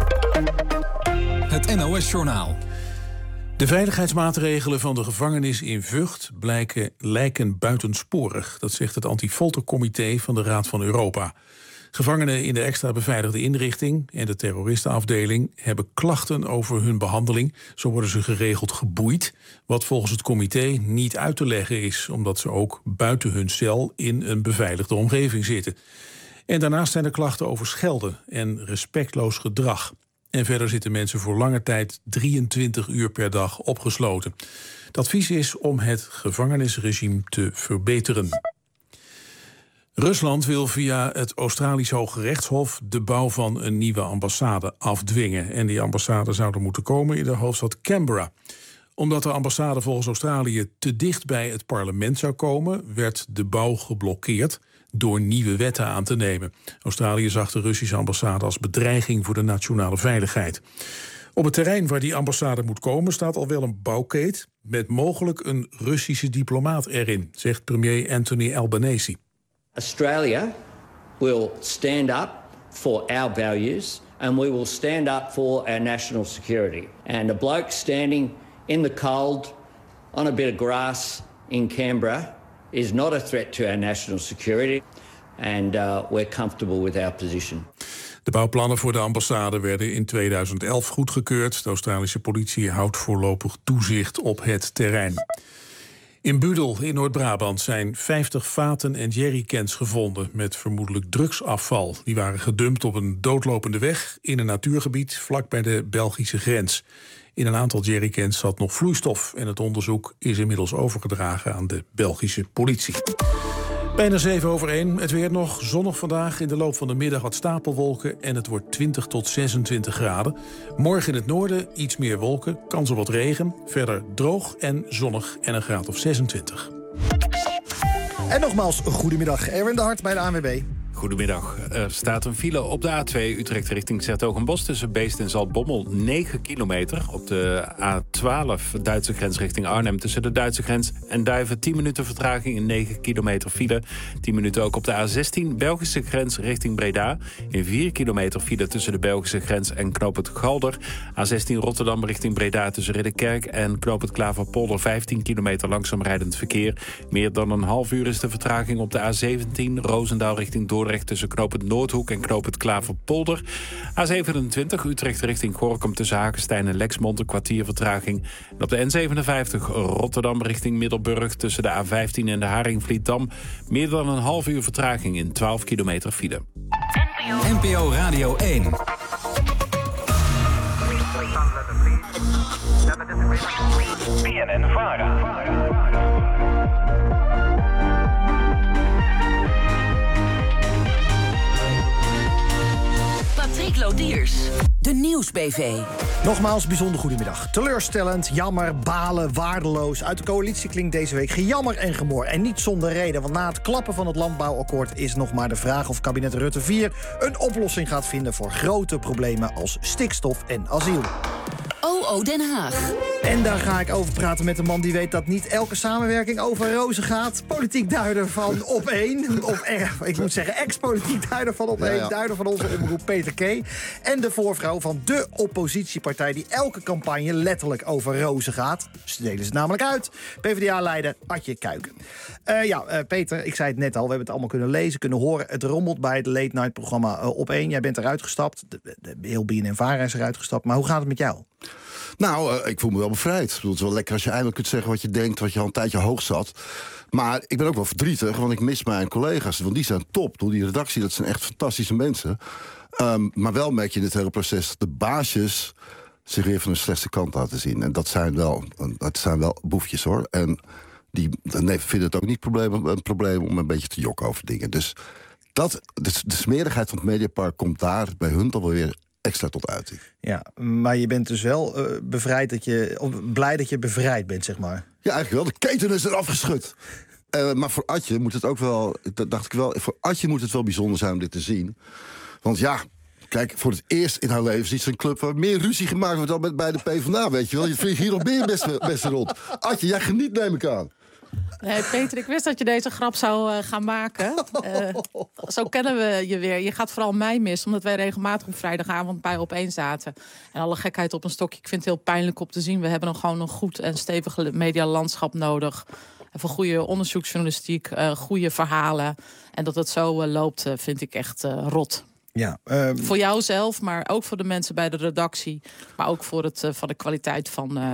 Het NOS-journaal. De veiligheidsmaatregelen van de gevangenis in Vught lijken buitensporig. Dat zegt het antifoltercomité van de Raad van Europa. Gevangenen in de extra beveiligde inrichting en de terroristenafdeling hebben klachten over hun behandeling. Zo worden ze geregeld geboeid, wat volgens het comité niet uit te leggen is, omdat ze ook buiten hun cel in een beveiligde omgeving zitten. En daarnaast zijn er klachten over schelden en respectloos gedrag. En verder zitten mensen voor lange tijd 23 uur per dag opgesloten. Het advies is om het gevangenisregime te verbeteren. Rusland wil via het Australisch Hoge Rechtshof de bouw van een nieuwe ambassade afdwingen. En die ambassade zou er moeten komen in de hoofdstad Canberra. Omdat de ambassade volgens Australië te dicht bij het parlement zou komen, werd de bouw geblokkeerd door nieuwe wetten aan te nemen. Australië zag de Russische ambassade als bedreiging voor de nationale veiligheid. Op het terrein waar die ambassade moet komen staat al wel een bouwkeet met mogelijk een Russische diplomaat erin, zegt premier Anthony Albanese. Australia will stand up for our values and we will stand up for our national security. And a bloke standing in the cold on a bit of grass in Canberra is not a threat to our national security. And we're comfortable with our position. De bouwplannen voor de ambassade werden in 2011 goedgekeurd. De Australische politie houdt voorlopig toezicht op het terrein. In Budel in Noord-Brabant zijn 50 vaten en jerrycans gevonden met vermoedelijk drugsafval. Die waren gedumpt op een doodlopende weg in een natuurgebied vlak bij de Belgische grens. In een aantal jerrycans zat nog vloeistof en het onderzoek is inmiddels overgedragen aan de Belgische politie. Bijna 7:07. Het weer nog zonnig vandaag. In de loop van de middag wat stapelwolken en het wordt 20 tot 26 graden. Morgen in het noorden iets meer wolken, kans op wat regen. Verder droog en zonnig en een graad of 26. En nogmaals, goedemiddag. Erwin de Hart bij de ANWB. Goedemiddag. Er staat een file op de A2 Utrecht richting 's-Hertogenbosch tussen Beest en Zaltbommel 9 kilometer. Op de A12 Duitse grens richting Arnhem tussen de Duitse grens en Duiven 10 minuten vertraging in 9 kilometer file. 10 minuten ook op de A16 Belgische grens richting Breda. In 4 kilometer file tussen de Belgische grens en Knoop Galder. A16 Rotterdam richting Breda tussen Ridderkerk en Knoop Klaverpolder 15 kilometer langzaam rijdend verkeer. Meer dan een half uur is de vertraging op de A17 Roosendaal richting Dordrecht tussen Knoop Noordhoek en Knoop Klaverpolder. A27 Utrecht richting Gorinchem tussen Hagestein en Lexmond een kwartier vertraging. En op de N57 Rotterdam richting Middelburg tussen de A15 en de Haringvlietdam meer dan een half uur vertraging in 12 kilometer file. NPO Radio 1. BNN-VARA. Patrick Lodiers, de Nieuwsbv. Nogmaals, bijzonder goedemiddag. Teleurstellend, jammer, balen, waardeloos. Uit de coalitie klinkt deze week gejammer en gemor. En niet zonder reden, want na het klappen van het landbouwakkoord is nog maar de vraag of kabinet Rutte 4 een oplossing gaat vinden voor grote problemen als stikstof en asiel. OO Den Haag. En daar ga ik over praten met een man die weet dat niet elke samenwerking over rozen gaat. Politiek duider van Op1. Ik moet zeggen, ex-politiek duider van Op1. Ja. Duider van onze omroep Peter K. En de voorvrouw van de oppositiepartij die elke campagne letterlijk over rozen gaat. Ze delen ze namelijk uit. PvdA-leider Adje Kuiken. Peter, ik zei het net al. We hebben het allemaal kunnen lezen, kunnen horen. Het rommelt bij het late-night-programma Op1. Jij bent eruit gestapt. De heel BNN-VARA is eruit gestapt. Maar hoe gaat het met jou? Nou, ik voel me wel bevrijd. Ik bedoel, het is wel lekker als je eindelijk kunt zeggen wat je denkt, wat je al een tijdje hoog zat. Maar ik ben ook wel verdrietig, want ik mis mijn collega's. Want die zijn top. Die redactie, dat zijn echt fantastische mensen. Maar wel merk je in dit hele proces dat de baasjes zich weer van hun slechtste kant laten zien. En dat zijn wel boefjes, hoor. En die vinden het ook niet een probleem om een beetje te jokken over dingen. Dus de smerigheid van het Mediapark komt daar bij hun toch wel weer extra tot uiting. Ja, maar je bent dus wel blij dat je bevrijd bent, zeg maar. Ja, eigenlijk wel. De keten is eraf geschud. Maar voor Adje moet het ook wel, dat dacht ik wel, voor Adje moet het wel bijzonder zijn om dit te zien. Want ja, kijk, voor het eerst in haar leven ziet ze een club waar meer ruzie gemaakt wordt dan bij de PvdA, weet je wel. Je vliegt hier nog meer best rond. Adje, jij geniet, neem ik aan. Nee, Peter, ik wist dat je deze grap zou gaan maken. Zo kennen we je weer. Je gaat vooral mij missen, omdat wij regelmatig op vrijdagavond bij Op1 zaten. En alle gekheid op een stokje. Ik vind het heel pijnlijk om te zien. We hebben gewoon een goed en stevig medialandschap nodig. Voor goede onderzoeksjournalistiek, goede verhalen. En dat het zo loopt, vind ik echt rot. Ja, voor jou zelf, maar ook voor de mensen bij de redactie. Maar ook voor van de kwaliteit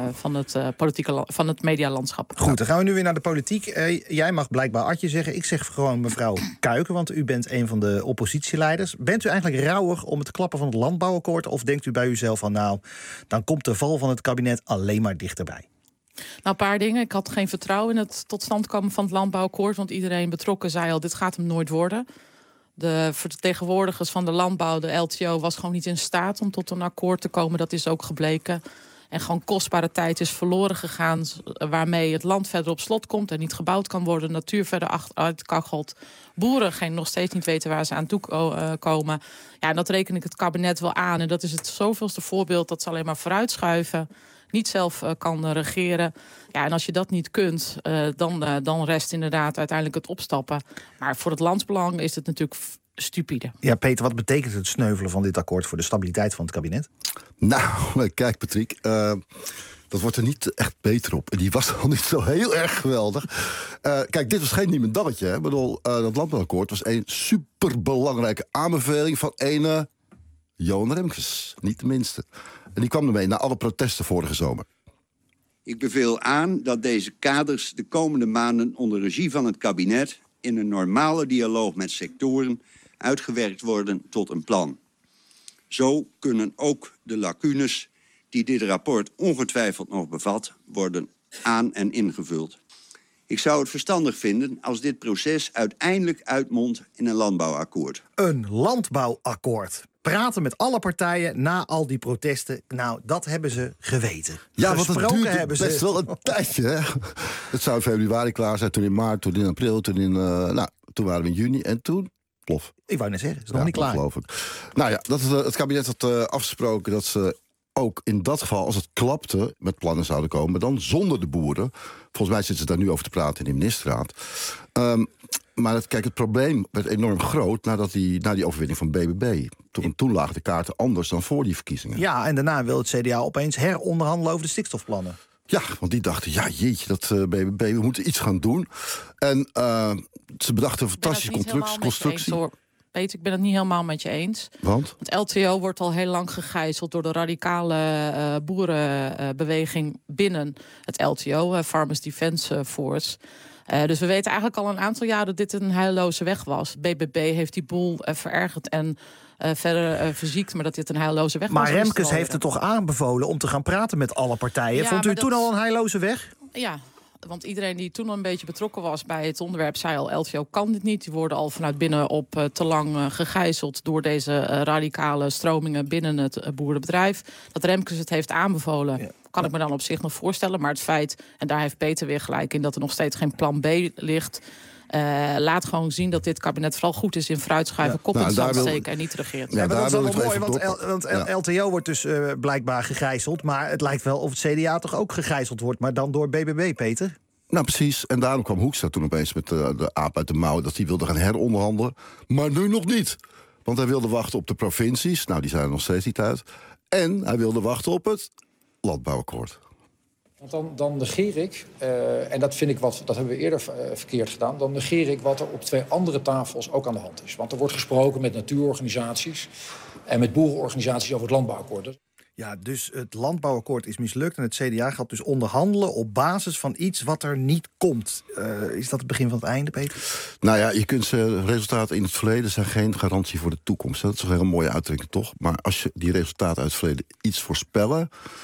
van het medialandschap. Goed, dan gaan we nu weer naar de politiek. Jij mag blijkbaar Adje zeggen. Ik zeg gewoon mevrouw Kuiken, want u bent een van de oppositieleiders. Bent u eigenlijk rouwig om het klappen van het landbouwakkoord? Of denkt u bij uzelf van dan komt de val van het kabinet alleen maar dichterbij? Nou, een paar dingen. Ik had geen vertrouwen in het tot stand komen van het landbouwakkoord. Want iedereen betrokken zei al, dit gaat hem nooit worden. De vertegenwoordigers van de landbouw, de LTO, was gewoon niet in staat om tot een akkoord te komen. Dat is ook gebleken. En gewoon kostbare tijd is verloren gegaan, waarmee het land verder op slot komt en niet gebouwd kan worden. Natuur verder uitkachelt. Boeren nog steeds niet weten waar ze aan toe komen. Ja, en dat reken ik het kabinet wel aan. En dat is het zoveelste voorbeeld dat ze alleen maar vooruitschuiven. Niet zelf kan regeren. Ja, en als je dat niet kunt, dan rest inderdaad uiteindelijk het opstappen. Maar voor het landsbelang is het natuurlijk stupide. Ja, Peter, wat betekent het sneuvelen van dit akkoord voor de stabiliteit van het kabinet? Nou, kijk Patrick, dat wordt er niet echt beter op. En die was al niet zo heel erg geweldig. Kijk, dit was geen niemendalletje. Hè? Ik bedoel, dat landbouwakkoord was een superbelangrijke aanbeveling van ene Johan Remkes. Niet de minste. En die kwam ermee na alle protesten vorige zomer. Ik beveel aan dat deze kaders de komende maanden onder regie van het kabinet in een normale dialoog met sectoren uitgewerkt worden tot een plan. Zo kunnen ook de lacunes die dit rapport ongetwijfeld nog bevat worden aan- en ingevuld. Ik zou het verstandig vinden als dit proces uiteindelijk uitmondt in een landbouwakkoord. Een landbouwakkoord. Praten met alle partijen na al die protesten. Nou, dat hebben ze geweten. Ja, want het duurt hebben best ze wel een tijdje. Hè? Het zou in februari klaar zijn, toen in maart, toen in april, toen waren we in juni en toen plof. Ik wou net zeggen, het is nog niet klaar. Geloof ik. Nou ja, het kabinet had afgesproken dat ze ook in dat geval, als het klapte, met plannen zouden komen, maar dan zonder de boeren. Volgens mij zitten ze daar nu over te praten in de ministerraad. Maar het probleem werd enorm groot na die overwinning van BBB. Toen lagen de kaarten anders dan voor die verkiezingen. Ja, en daarna wil het CDA opeens heronderhandelen over de stikstofplannen. Ja, want die dachten, ja jeetje, dat BBB, we moeten iets gaan doen. En ze bedachten een fantastische constructie. Peter, ik ben het niet helemaal met je eens. Want LTO wordt al heel lang gegijzeld door de radicale boerenbeweging binnen het LTO, Farmers Defence Force. Dus we weten eigenlijk al een aantal jaren dat dit een heilloze weg was. BBB heeft die boel verergerd en verder verziekt, maar dat dit een heilloze weg was. Maar Remkes heeft het toch aanbevolen om te gaan praten met alle partijen? Ja, vond u toen al een heilloze weg? Ja. Want iedereen die toen al een beetje betrokken was bij het onderwerp zei al, LTO kan dit niet. Die worden al vanuit binnenop te lang gegijzeld door deze radicale stromingen binnen het boerenbedrijf. Dat Remkes het heeft aanbevolen, kan ik me dan op zich nog voorstellen. Maar het feit, en daar heeft Peter weer gelijk in, dat er nog steeds geen plan B ligt, laat gewoon zien dat dit kabinet vooral goed is in vooruitschuiven, kop in het zand steken en niet regeert. Ja, dat is wel mooi, want LTO wordt dus blijkbaar gegijzeld. Maar het lijkt wel of het CDA toch ook gegijzeld wordt, maar dan door BBB, Peter? Nou, precies. En daarom kwam Hoekstra toen opeens met de aap uit de mouw, dat hij wilde gaan heronderhandelen. Maar nu nog niet. Want hij wilde wachten op de provincies. Nou, die zijn er nog steeds niet uit. En hij wilde wachten op het landbouwakkoord. Want dan negeer ik, en dat vind ik dat hebben we eerder verkeerd gedaan, dan negeer ik wat er op 2 andere tafels ook aan de hand is. Want er wordt gesproken met natuurorganisaties en met boerenorganisaties over het landbouwakkoord. Ja, dus het landbouwakkoord is mislukt en het CDA gaat dus onderhandelen op basis van iets wat er niet komt. Is dat het begin van het einde, Peter? Nou ja, je kunt resultaten in het verleden zijn geen garantie voor de toekomst. Dat is een hele mooie uitdrukking, toch? Maar als je die resultaten uit het verleden iets voorspellen,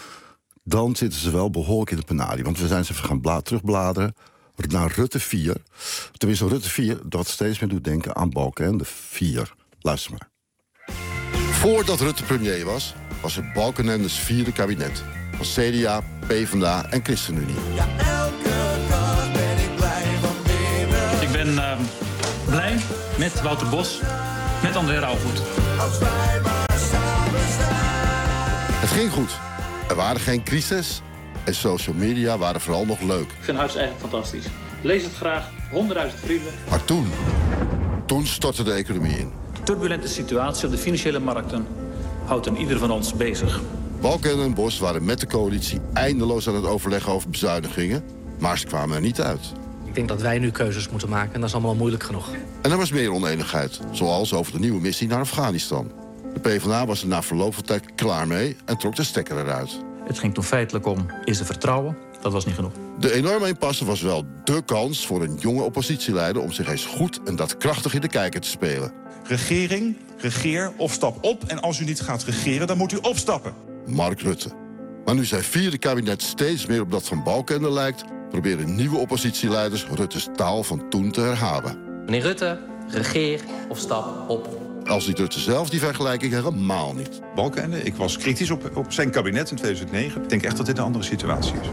dan zitten ze wel behoorlijk in de penarie. Want we zijn ze even gaan terugbladeren naar Rutte 4. Tenminste, Rutte 4, dat steeds meer doet denken aan Balkenende 4. Luister maar. Voordat Rutte premier was het Balkenendes 4e kabinet. Van CDA, PvdA en ChristenUnie. Ja, elke dag ben ik blij van binnen. Ik ben blij met Wouter Bos, met André Rauwvoet. Als wij maar samen staan. Het ging goed. Er waren geen crises en social media waren vooral nog leuk. Ik vind Huis eigenlijk fantastisch. Lees het graag, 100.000 vrienden. Maar toen stortte de economie in. Turbulente situatie op de financiële markten houdt een ieder van ons bezig. Balken en Bos waren met de coalitie eindeloos aan het overleggen over bezuinigingen, maar ze kwamen er niet uit. Ik denk dat wij nu keuzes moeten maken en dat is allemaal al moeilijk genoeg. En er was meer oneenigheid, zoals over de nieuwe missie naar Afghanistan. De PvdA was er na verloop van tijd klaar mee en trok de stekker eruit. Het ging toen feitelijk om, is er vertrouwen? Dat was niet genoeg. De enorme impasse was wel dé kans voor een jonge oppositieleider om zich eens goed en daadkrachtig in de kijker te spelen. Regering, regeer of stap op. En als u niet gaat regeren, dan moet u opstappen. Mark Rutte. Maar nu zijn 4e kabinet steeds meer op dat van Balkenende lijkt, proberen nieuwe oppositieleiders Rutte's taal van toen te herhalen. Meneer Rutte, regeer of stap op. Als ziet Rutte zelf die vergelijking helemaal niet. Balkenende, ik was kritisch op zijn kabinet in 2009. Ik denk echt dat dit een andere situatie is.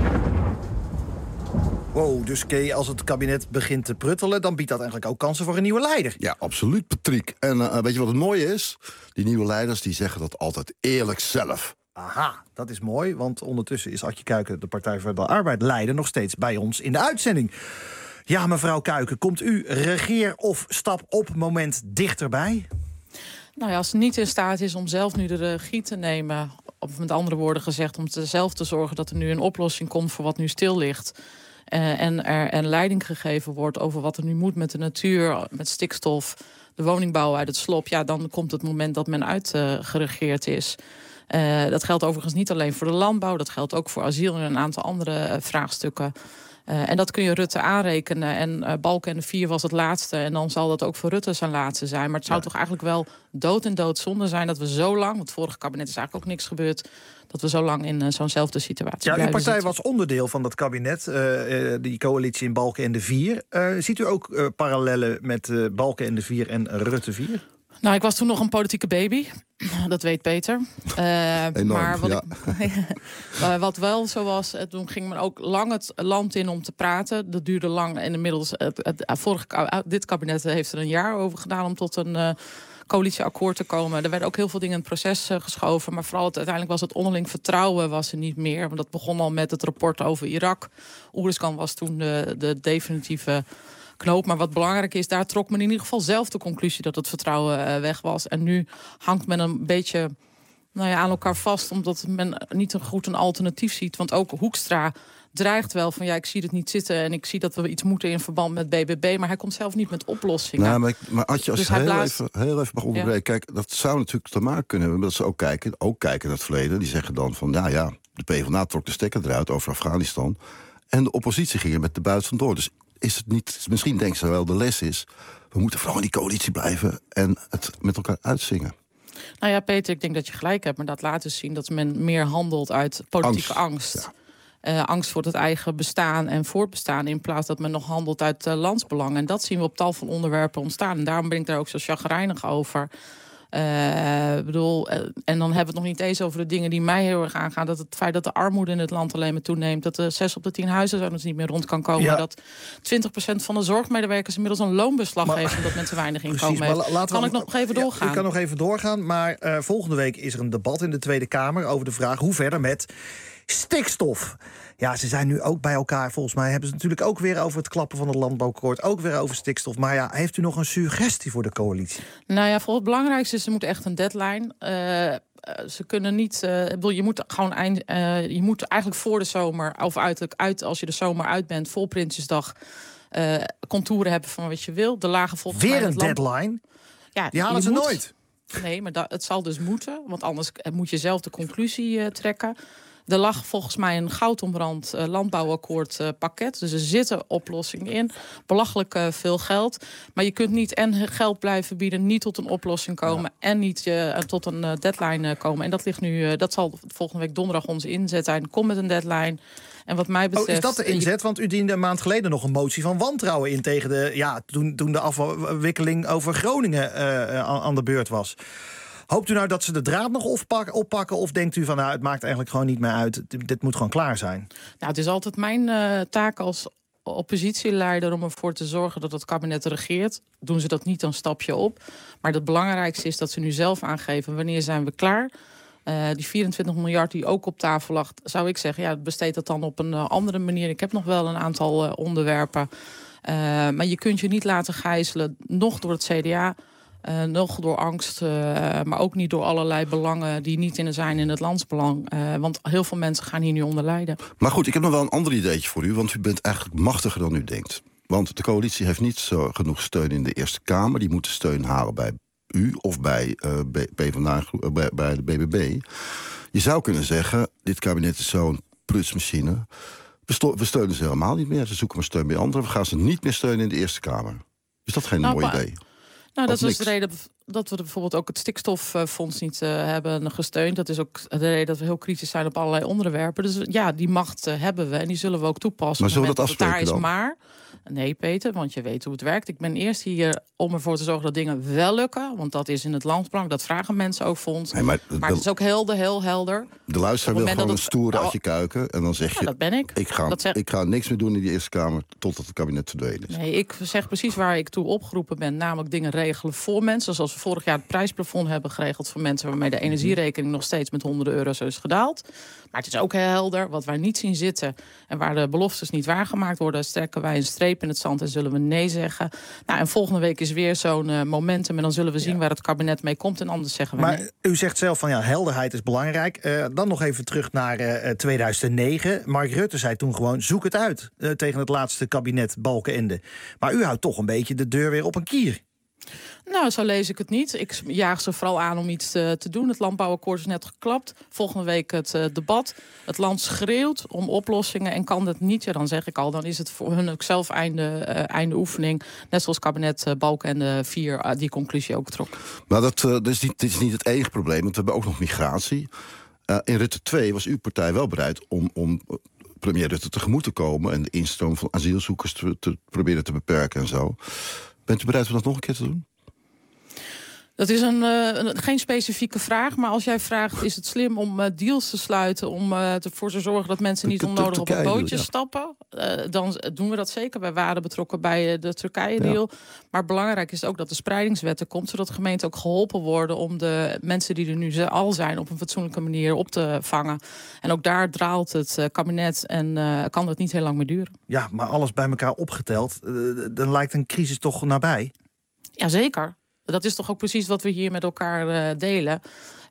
Wow, dus Kay, als het kabinet begint te pruttelen, dan biedt dat eigenlijk ook kansen voor een nieuwe leider. Ja, absoluut, Patrick. En weet je wat het mooie is? Die nieuwe leiders die zeggen dat altijd eerlijk zelf. Aha, dat is mooi, want ondertussen is Adje Kuiken, de Partij voor de Arbeid leider, nog steeds bij ons in de uitzending. Ja, mevrouw Kuiken, komt u regeer of stap op moment dichterbij? Nou ja, als ze niet in staat is om zelf nu de regie te nemen, of met andere woorden gezegd, om zelf te zorgen dat er nu een oplossing komt voor wat nu stil ligt. En er leiding gegeven wordt over wat er nu moet met de natuur, met stikstof, de woningbouw uit het slop. Ja, dan komt het moment dat men uitgeregeerd is. Dat geldt overigens niet alleen voor de landbouw, dat geldt ook voor asiel en een aantal andere vraagstukken. En dat kun je Rutte aanrekenen. En Balkenende 4 was het laatste. En dan zal dat ook voor Rutte zijn laatste zijn. Maar het zou toch eigenlijk wel dood en doodzonde zijn dat we zo lang, want het vorige kabinet is eigenlijk ook niks gebeurd, dat we zo lang in zo'nzelfde situatie blijven. Uw partij zitten. was onderdeel van dat kabinet, die coalitie in Balkenende 4. Ziet u ook parallellen met Balkenende 4 en Rutte 4? Nou, ik was toen nog een politieke baby. Dat weet Peter. Enorm, maar wat wat wel zo was, toen ging men ook lang het land in om te praten. Dat duurde lang. En inmiddels, dit kabinet heeft er een jaar over gedaan om tot een coalitieakkoord te komen. Er werden ook heel veel dingen in het proces geschoven. Maar vooral uiteindelijk was het onderling vertrouwen was er niet meer. Want dat begon al met het rapport over Irak. Oeriskan was toen de definitieve knoop. Maar wat belangrijk is, daar trok men in ieder geval zelf de conclusie dat het vertrouwen weg was. En nu hangt men een beetje aan elkaar vast, omdat men niet goed een alternatief ziet. Want ook Hoekstra dreigt wel van ik zie het niet zitten en ik zie dat we iets moeten in verband met BBB, maar hij komt zelf niet met oplossingen. Nou, maar Adje, als dus je heel even mag onderbreken, ja. Kijk, dat zou natuurlijk te maken kunnen hebben dat ze ook kijken naar het verleden. Die zeggen dan van, de PvdA trok de stekker eruit over Afghanistan en de oppositie ging er met de buit vandoor. Dus is het niet, misschien denken ze wel, de les is, we moeten vooral in die coalitie blijven en het met elkaar uitzingen. Nou ja, Peter, ik denk dat je gelijk hebt, maar dat laat dus zien dat men meer handelt uit politieke angst. Ja. Angst voor het eigen bestaan en voortbestaan, in plaats dat men nog handelt uit landsbelang. En dat zien we op tal van onderwerpen ontstaan. En daarom ben ik daar ook zo chagrijnig over. En dan hebben we het nog niet eens over de dingen die mij heel erg aangaan. Dat het feit dat de armoede in het land alleen maar toeneemt. Dat de 6 op de 10 huishoudens niet meer rond kan komen. Ja. Dat 20% van de zorgmedewerkers inmiddels een loonbeslag heeft, omdat men te weinig inkomen heeft. Kan ik nog even doorgaan? Ik kan nog even doorgaan, maar volgende week is er een debat in de Tweede Kamer over de vraag hoe verder met stikstof. Ja, ze zijn nu ook bij elkaar. Volgens mij hebben ze natuurlijk ook weer over het klappen van het landbouwakkoord, ook weer over stikstof. Maar heeft u nog een suggestie voor de coalitie? Nou ja, voor het belangrijkste is, er moet echt een deadline. Ze kunnen niet. Je moet gewoon je moet eigenlijk voor de zomer, of uiterlijk als je de zomer uit bent, vol Prinsjesdag, contouren hebben van wat je wil. De lage volgens weer een deadline? Ja, die halen ze nooit. Nee, maar het zal dus moeten, want anders moet je zelf de conclusie trekken. Er lag volgens mij een goudomrand landbouwakkoord pakket. Dus er zitten oplossingen in. Belachelijk veel geld. Maar je kunt niet en geld blijven bieden, niet tot een oplossing komen en niet tot een deadline komen. En dat ligt nu, dat zal volgende week donderdag onze inzet zijn. Kom met een deadline. En wat mij betreft, is dat de inzet? Want u diende een maand geleden nog een motie van wantrouwen in tegen toen de afwikkeling over Groningen aan de beurt was. Hoopt u nou dat ze de draad nog oppakken? Of denkt u van, nou, het maakt eigenlijk gewoon niet meer uit. Dit moet gewoon klaar zijn? Nou, het is altijd mijn taak als oppositieleider om ervoor te zorgen dat het kabinet regeert. Doen ze dat niet, dan stap je op. Maar het belangrijkste is dat ze nu zelf aangeven wanneer zijn we klaar. Die 24 miljard die ook op tafel lag, zou ik zeggen, besteed dat dan op een andere manier. Ik heb nog wel een aantal onderwerpen. Maar je kunt je niet laten gijzelen, nog door het CDA, nog door angst, maar ook niet door allerlei belangen die niet zijn in het landsbelang. Want heel veel mensen gaan hier nu onder lijden. Maar goed, ik heb nog wel een ander ideetje voor u, want u bent eigenlijk machtiger dan u denkt. Want de coalitie heeft niet zo genoeg steun in de Eerste Kamer. Die moeten steun halen bij u of bij bij de BBB. Je zou kunnen zeggen, dit kabinet is zo'n prutsmachine. We steunen ze helemaal niet meer. Ze zoeken maar steun bij anderen. We gaan ze niet meer steunen in de Eerste Kamer. Is dat geen mooi idee? Nou, dat is de reden dat we bijvoorbeeld ook het stikstoffonds niet hebben gesteund. Dat is ook de reden dat we heel kritisch zijn op allerlei onderwerpen. Dus ja, die macht hebben we en die zullen we ook toepassen. Maar zullen we dat afspreken dan? Maar nee, Peter, want je weet hoe het werkt. Ik ben eerst hier om ervoor te zorgen dat dingen wel lukken. Want dat is in het landsbelang. Dat vragen mensen ook voor ons. Nee, maar het is ook heel helder. De luisteraar wil gewoon een stoer ratje kuiken. En dan zeg je, dat ben ik. Ik ga niks meer doen in die Eerste Kamer totdat het kabinet verdwenen is. Nee, ik zeg precies waar ik toe opgeroepen ben. Namelijk dingen regelen voor mensen. Zoals we vorig jaar het prijsplafond hebben geregeld voor mensen, waarmee de energierekening nog steeds met honderden euro's is gedaald. Maar het is ook heel helder. Wat wij niet zien zitten en waar de beloftes niet waargemaakt worden, strekken wij een streep in het zand en zullen we nee zeggen. Nou, en volgende week is weer zo'n momentum en dan zullen we zien waar het kabinet mee komt en anders zeggen we nee. Maar u zegt zelf van helderheid is belangrijk. Dan nog even terug naar 2009. Mark Rutte zei toen gewoon zoek het uit tegen het laatste kabinet Balkenende. Maar u houdt toch een beetje de deur weer op een kier. Nou, zo lees ik het niet. Ik jaag ze vooral aan om iets te doen. Het landbouwakkoord is net geklapt. Volgende week het debat. Het land schreeuwt om oplossingen en kan dat niet. Ja, dan zeg ik al, dan is het voor hun ook zelf einde oefening. Net zoals kabinet Balkenende 4 die conclusie ook trok. Maar dit is niet het enige probleem, want we hebben ook nog migratie. In Rutte 2 was uw partij wel bereid om premier Rutte tegemoet te komen en de instroom van asielzoekers te proberen te beperken en zo. Bent u bereid om dat nog een keer te doen? Dat is geen specifieke vraag, maar als jij vraagt, is het slim om deals te sluiten, om ervoor te zorgen dat mensen niet onnodig op een bootje stappen, dan doen we dat zeker. Wij waren betrokken bij de Turkije-deal. Ja. Maar belangrijk is ook dat de spreidingswet er komt, zodat gemeenten ook geholpen worden om de mensen die er nu al zijn op een fatsoenlijke manier op te vangen. En ook daar draalt het kabinet en kan dat niet heel lang meer duren. Ja, maar alles bij elkaar opgeteld, dan lijkt een crisis toch nabij? Jazeker. Dat is toch ook precies wat we hier met elkaar delen.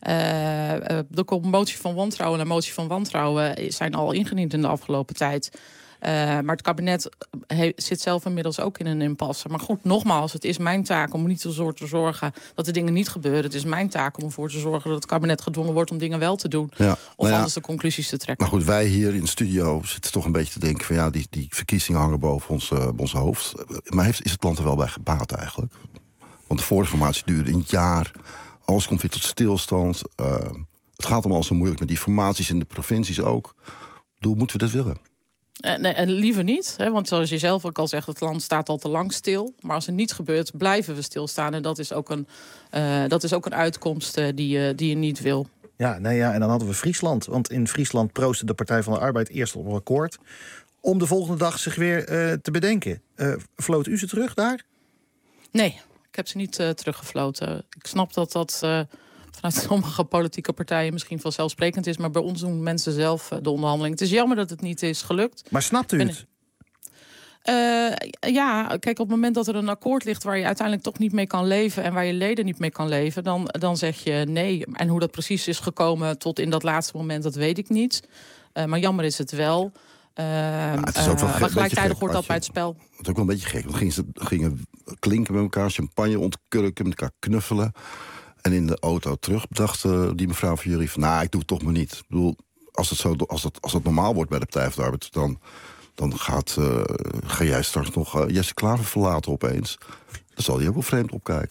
De motie van wantrouwen en de motie van wantrouwen zijn al ingediend in de afgelopen tijd. Maar het kabinet zit zelf inmiddels ook in een impasse. Maar goed, nogmaals, het is mijn taak om niet te zorgen dat de dingen niet gebeuren. Het is mijn taak om ervoor te zorgen dat het kabinet gedwongen wordt om dingen wel te doen. Ja, of anders de conclusies te trekken. Maar goed, wij hier in de studio zitten toch een beetje te denken van die verkiezingen hangen boven ons hoofd. Maar is het land er wel bij gebaat eigenlijk? Want de vorige formatie duurde een jaar. Alles komt weer tot stilstand. Het gaat allemaal zo moeilijk met die formaties in de provincies ook. Hoe moeten we dat willen? Nee, liever niet. Hè, want zoals je zelf ook al zegt, het land staat al te lang stil. Maar als er niets gebeurt, blijven we stilstaan. En dat is ook een uitkomst die je niet wil. Ja, en dan hadden we Friesland. Want in Friesland proostte de Partij van de Arbeid eerst op een akkoord om de volgende dag zich weer te bedenken. Vloot u ze terug daar? Nee. Ik heb ze niet teruggefloten. Ik snap dat vanuit sommige politieke partijen misschien vanzelfsprekend is, maar bij ons doen mensen zelf de onderhandeling. Het is jammer dat het niet is gelukt. Maar snapt u het? Ja, kijk, op het moment dat er een akkoord ligt waar je uiteindelijk toch niet mee kan leven en waar je leden niet mee kan leven, dan zeg je nee. En hoe dat precies is gekomen tot in dat laatste moment, dat weet ik niet. Maar jammer is het wel. Het is ook wel maar gelijktijdig hoort dat bij het spel. Het is ook wel een beetje gek. Dan gingen klinken met elkaar, champagne ontkurken, met elkaar knuffelen. En in de auto terug dacht die mevrouw van jullie van, ik doe het toch maar niet. Ik bedoel, als het normaal wordt bij de Partij van de Arbeid, dan ga jij straks nog Jesse Klaver verlaten opeens. Dan zal hij ook wel vreemd opkijken.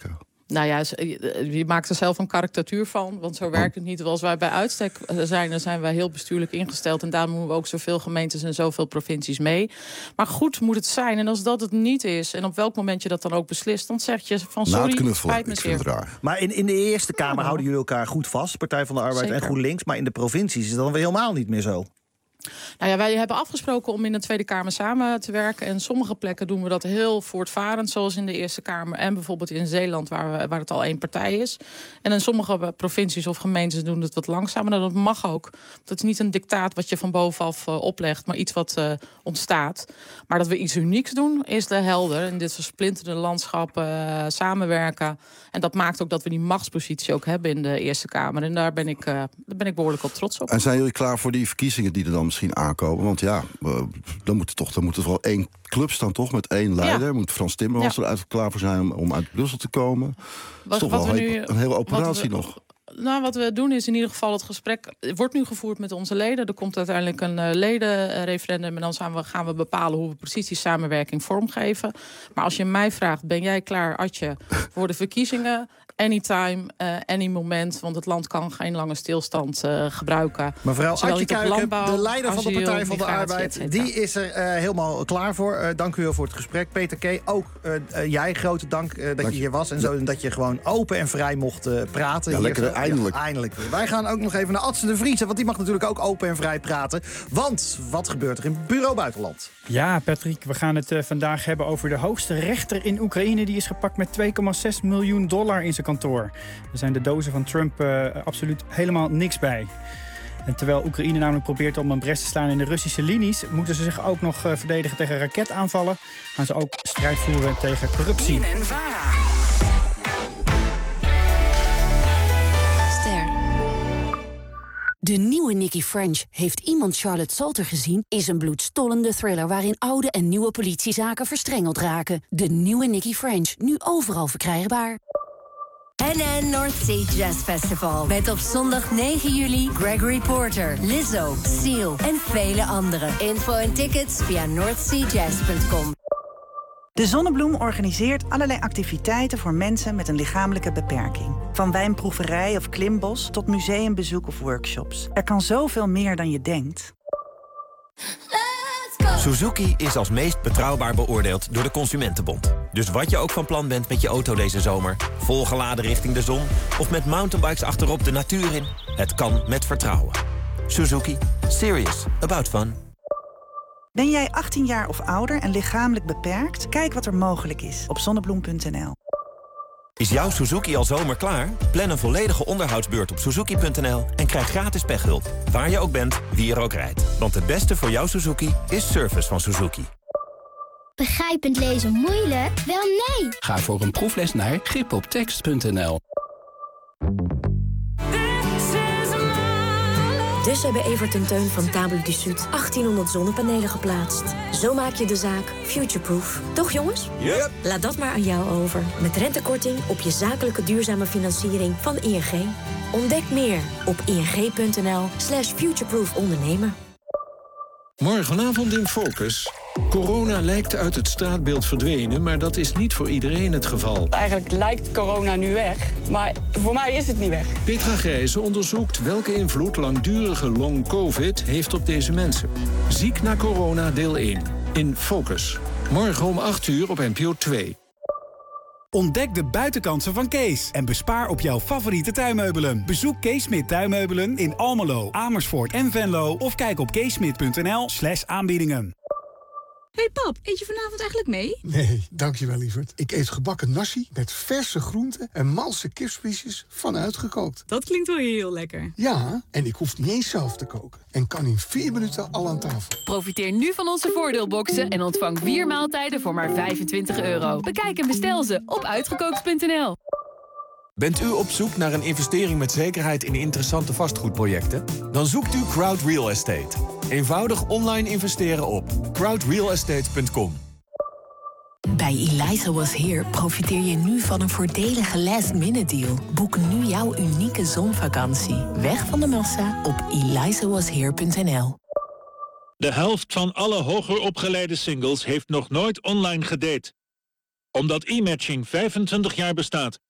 Nou ja, je maakt er zelf een karikatuur van. Want zo werkt het niet. Als wij bij uitstek zijn, dan zijn wij heel bestuurlijk ingesteld. En daarom moeten we ook zoveel gemeentes en zoveel provincies mee. Maar goed moet het zijn. En als dat het niet is, en op welk moment je dat dan ook beslist, dan zeg je van sorry, spijt me zeer. Maar in de Eerste Kamer houden jullie elkaar goed vast. Partij van de Arbeid Zeker. en GroenLinks. Maar in de provincies is dat dan weer helemaal niet meer zo. Nou ja, wij hebben afgesproken om in de Tweede Kamer samen te werken. En sommige plekken doen we dat heel voortvarend. Zoals in de Eerste Kamer en bijvoorbeeld in Zeeland, waar het al één partij is. En in sommige provincies of gemeentes doen het wat langzamer. En dat mag ook. Dat is niet een dictaat wat je van bovenaf oplegt, maar iets wat ontstaat. Maar dat we iets unieks doen, is de helder. In dit versplinterde landschap samenwerken. En dat maakt ook dat we die machtspositie ook hebben in de Eerste Kamer. En daar ben ik behoorlijk op trots op. En zijn jullie klaar voor die verkiezingen die er dan misschien aankomen? Want ja, dan moet er wel één club staan, toch? Met één leider. Ja. Moet Frans Timmermans eruit klaar voor zijn om uit Brussel te komen? Dat is toch wel een hele operatie nog. Nou, wat we doen is in ieder geval het gesprek wordt nu gevoerd met onze leden. Er komt uiteindelijk een ledenreferendum en dan gaan we bepalen hoe we precies die samenwerking vormgeven. Maar als je mij vraagt, ben jij klaar, Adje, voor de verkiezingen? Anytime, any moment, want het land kan geen lange stilstand gebruiken. Mevrouw Adje Kuiken, de leider van de asiel, Partij van de migratie, Arbeid, die is er helemaal klaar voor. Dank u wel voor het gesprek. Peter K., ook jij, grote dank dat je hier was. En zo dat je gewoon open en vrij mocht praten. Ja, lekker, eindelijk. Ja, eindelijk. Wij gaan ook nog even naar Adse de Vries, want die mag natuurlijk ook open en vrij praten. Want wat gebeurt er in Bureau Buitenland? Ja, Patrick, we gaan het vandaag hebben over de hoogste rechter in Oekraïne. Die is gepakt met $2,6 miljoen in zijn kantoor. Er zijn de dozen van Trump absoluut helemaal niks bij. En terwijl Oekraïne namelijk probeert om een bres te slaan in de Russische linies, moeten ze zich ook nog verdedigen tegen raketaanvallen. Gaan ze ook strijd voeren tegen corruptie. De nieuwe Nicky French, heeft iemand Charlotte Salter gezien, is een bloedstollende thriller waarin oude en nieuwe politiezaken verstrengeld raken. De nieuwe Nicky French, nu overal verkrijgbaar. NN North Sea Jazz Festival. Met op zondag 9 juli Gregory Porter, Lizzo, Seal en vele anderen. Info en tickets via northseajazz.com. De Zonnebloem organiseert allerlei activiteiten voor mensen met een lichamelijke beperking. Van wijnproeverij of klimbos tot museumbezoek of workshops. Er kan zoveel meer dan je denkt. Suzuki is als meest betrouwbaar beoordeeld door de Consumentenbond. Dus wat je ook van plan bent met je auto deze zomer, volgeladen richting de zon of met mountainbikes achterop de natuur in, het kan met vertrouwen. Suzuki. Serious about fun. Ben jij 18 jaar of ouder en lichamelijk beperkt? Kijk wat er mogelijk is op zonnebloem.nl. Is jouw Suzuki al zomer klaar? Plan een volledige onderhoudsbeurt op suzuki.nl en krijg gratis pechhulp. Waar je ook bent, wie er ook rijdt. Want het beste voor jouw Suzuki is service van Suzuki. Begrijpend lezen moeilijk? Wel nee! Ga voor een proefles naar gripoptekst.nl. Dus hebben Evert en Teun van Table du Sud 1800 zonnepanelen geplaatst. Zo maak je de zaak futureproof. Toch jongens? Yep. Laat dat maar aan jou over. Met rentekorting op je zakelijke duurzame financiering van ING. Ontdek meer op ing.nl/futureproof ondernemen. Morgenavond in Focus. Corona lijkt uit het straatbeeld verdwenen, maar dat is niet voor iedereen het geval. Eigenlijk lijkt corona nu weg, maar voor mij is het niet weg. Petra Grijze onderzoekt welke invloed langdurige long-covid heeft op deze mensen. Ziek na corona deel 1. In Focus. Morgen om 8:00 op NPO 2. Ontdek de buitenkansen van Kees en bespaar op jouw favoriete tuinmeubelen. Bezoek Kees Smit Tuinmeubelen in Almelo, Amersfoort en Venlo of kijk op keesmit.nl/aanbiedingen. Hey pap, eet je vanavond eigenlijk mee? Nee, dankjewel lieverd. Ik eet gebakken nasi met verse groenten en malse kipspiesjes van uitgekookt. Dat klinkt wel heel lekker. Ja, en ik hoef niet eens zelf te koken. En kan in 4 minuten al aan tafel. Profiteer nu van onze voordeelboxen en ontvang 4 maaltijden voor maar €25. Bekijk en bestel ze op uitgekookt.nl. Bent u op zoek naar een investering met zekerheid in interessante vastgoedprojecten? Dan zoekt u Crowd Real Estate. Eenvoudig online investeren op crowdrealestate.com. Bij Eliza Was Here profiteer je nu van een voordelige last-minute deal. Boek nu jouw unieke zonvakantie. Weg van de massa op elizawasheer.nl. De helft van alle hoger opgeleide singles heeft nog nooit online gedate. Omdat e-matching 25 jaar bestaat,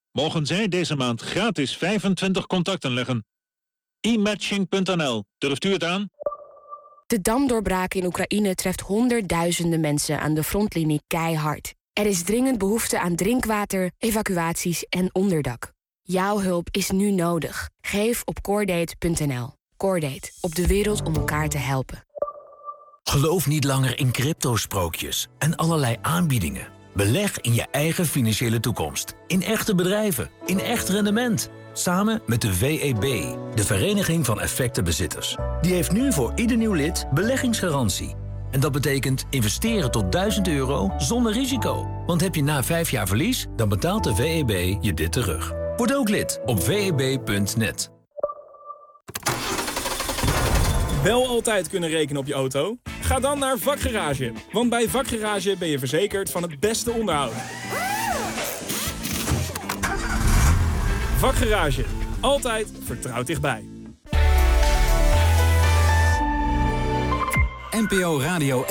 mogen zij deze maand gratis 25 contacten leggen. e-matching.nl. Durft u het aan? De damdoorbraak in Oekraïne treft honderdduizenden mensen aan de frontlinie keihard. Er is dringend behoefte aan drinkwater, evacuaties en onderdak. Jouw hulp is nu nodig. Geef op Cordate.nl. Cordate, op de wereld om elkaar te helpen. Geloof niet langer in crypto-sprookjes en allerlei aanbiedingen. Beleg in je eigen financiële toekomst. In echte bedrijven. In echt rendement. Samen met de VEB, de Vereniging van Effectenbezitters. Die heeft nu voor ieder nieuw lid beleggingsgarantie. En dat betekent investeren tot €1000 zonder risico. Want heb je na 5 jaar verlies, dan betaalt de VEB je dit terug. Word ook lid op veb.net. Wel altijd kunnen rekenen op je auto? Ga dan naar Vakgarage. Want bij Vakgarage ben je verzekerd van het beste onderhoud. Vakgarage. Altijd vertrouwd dichtbij. NPO Radio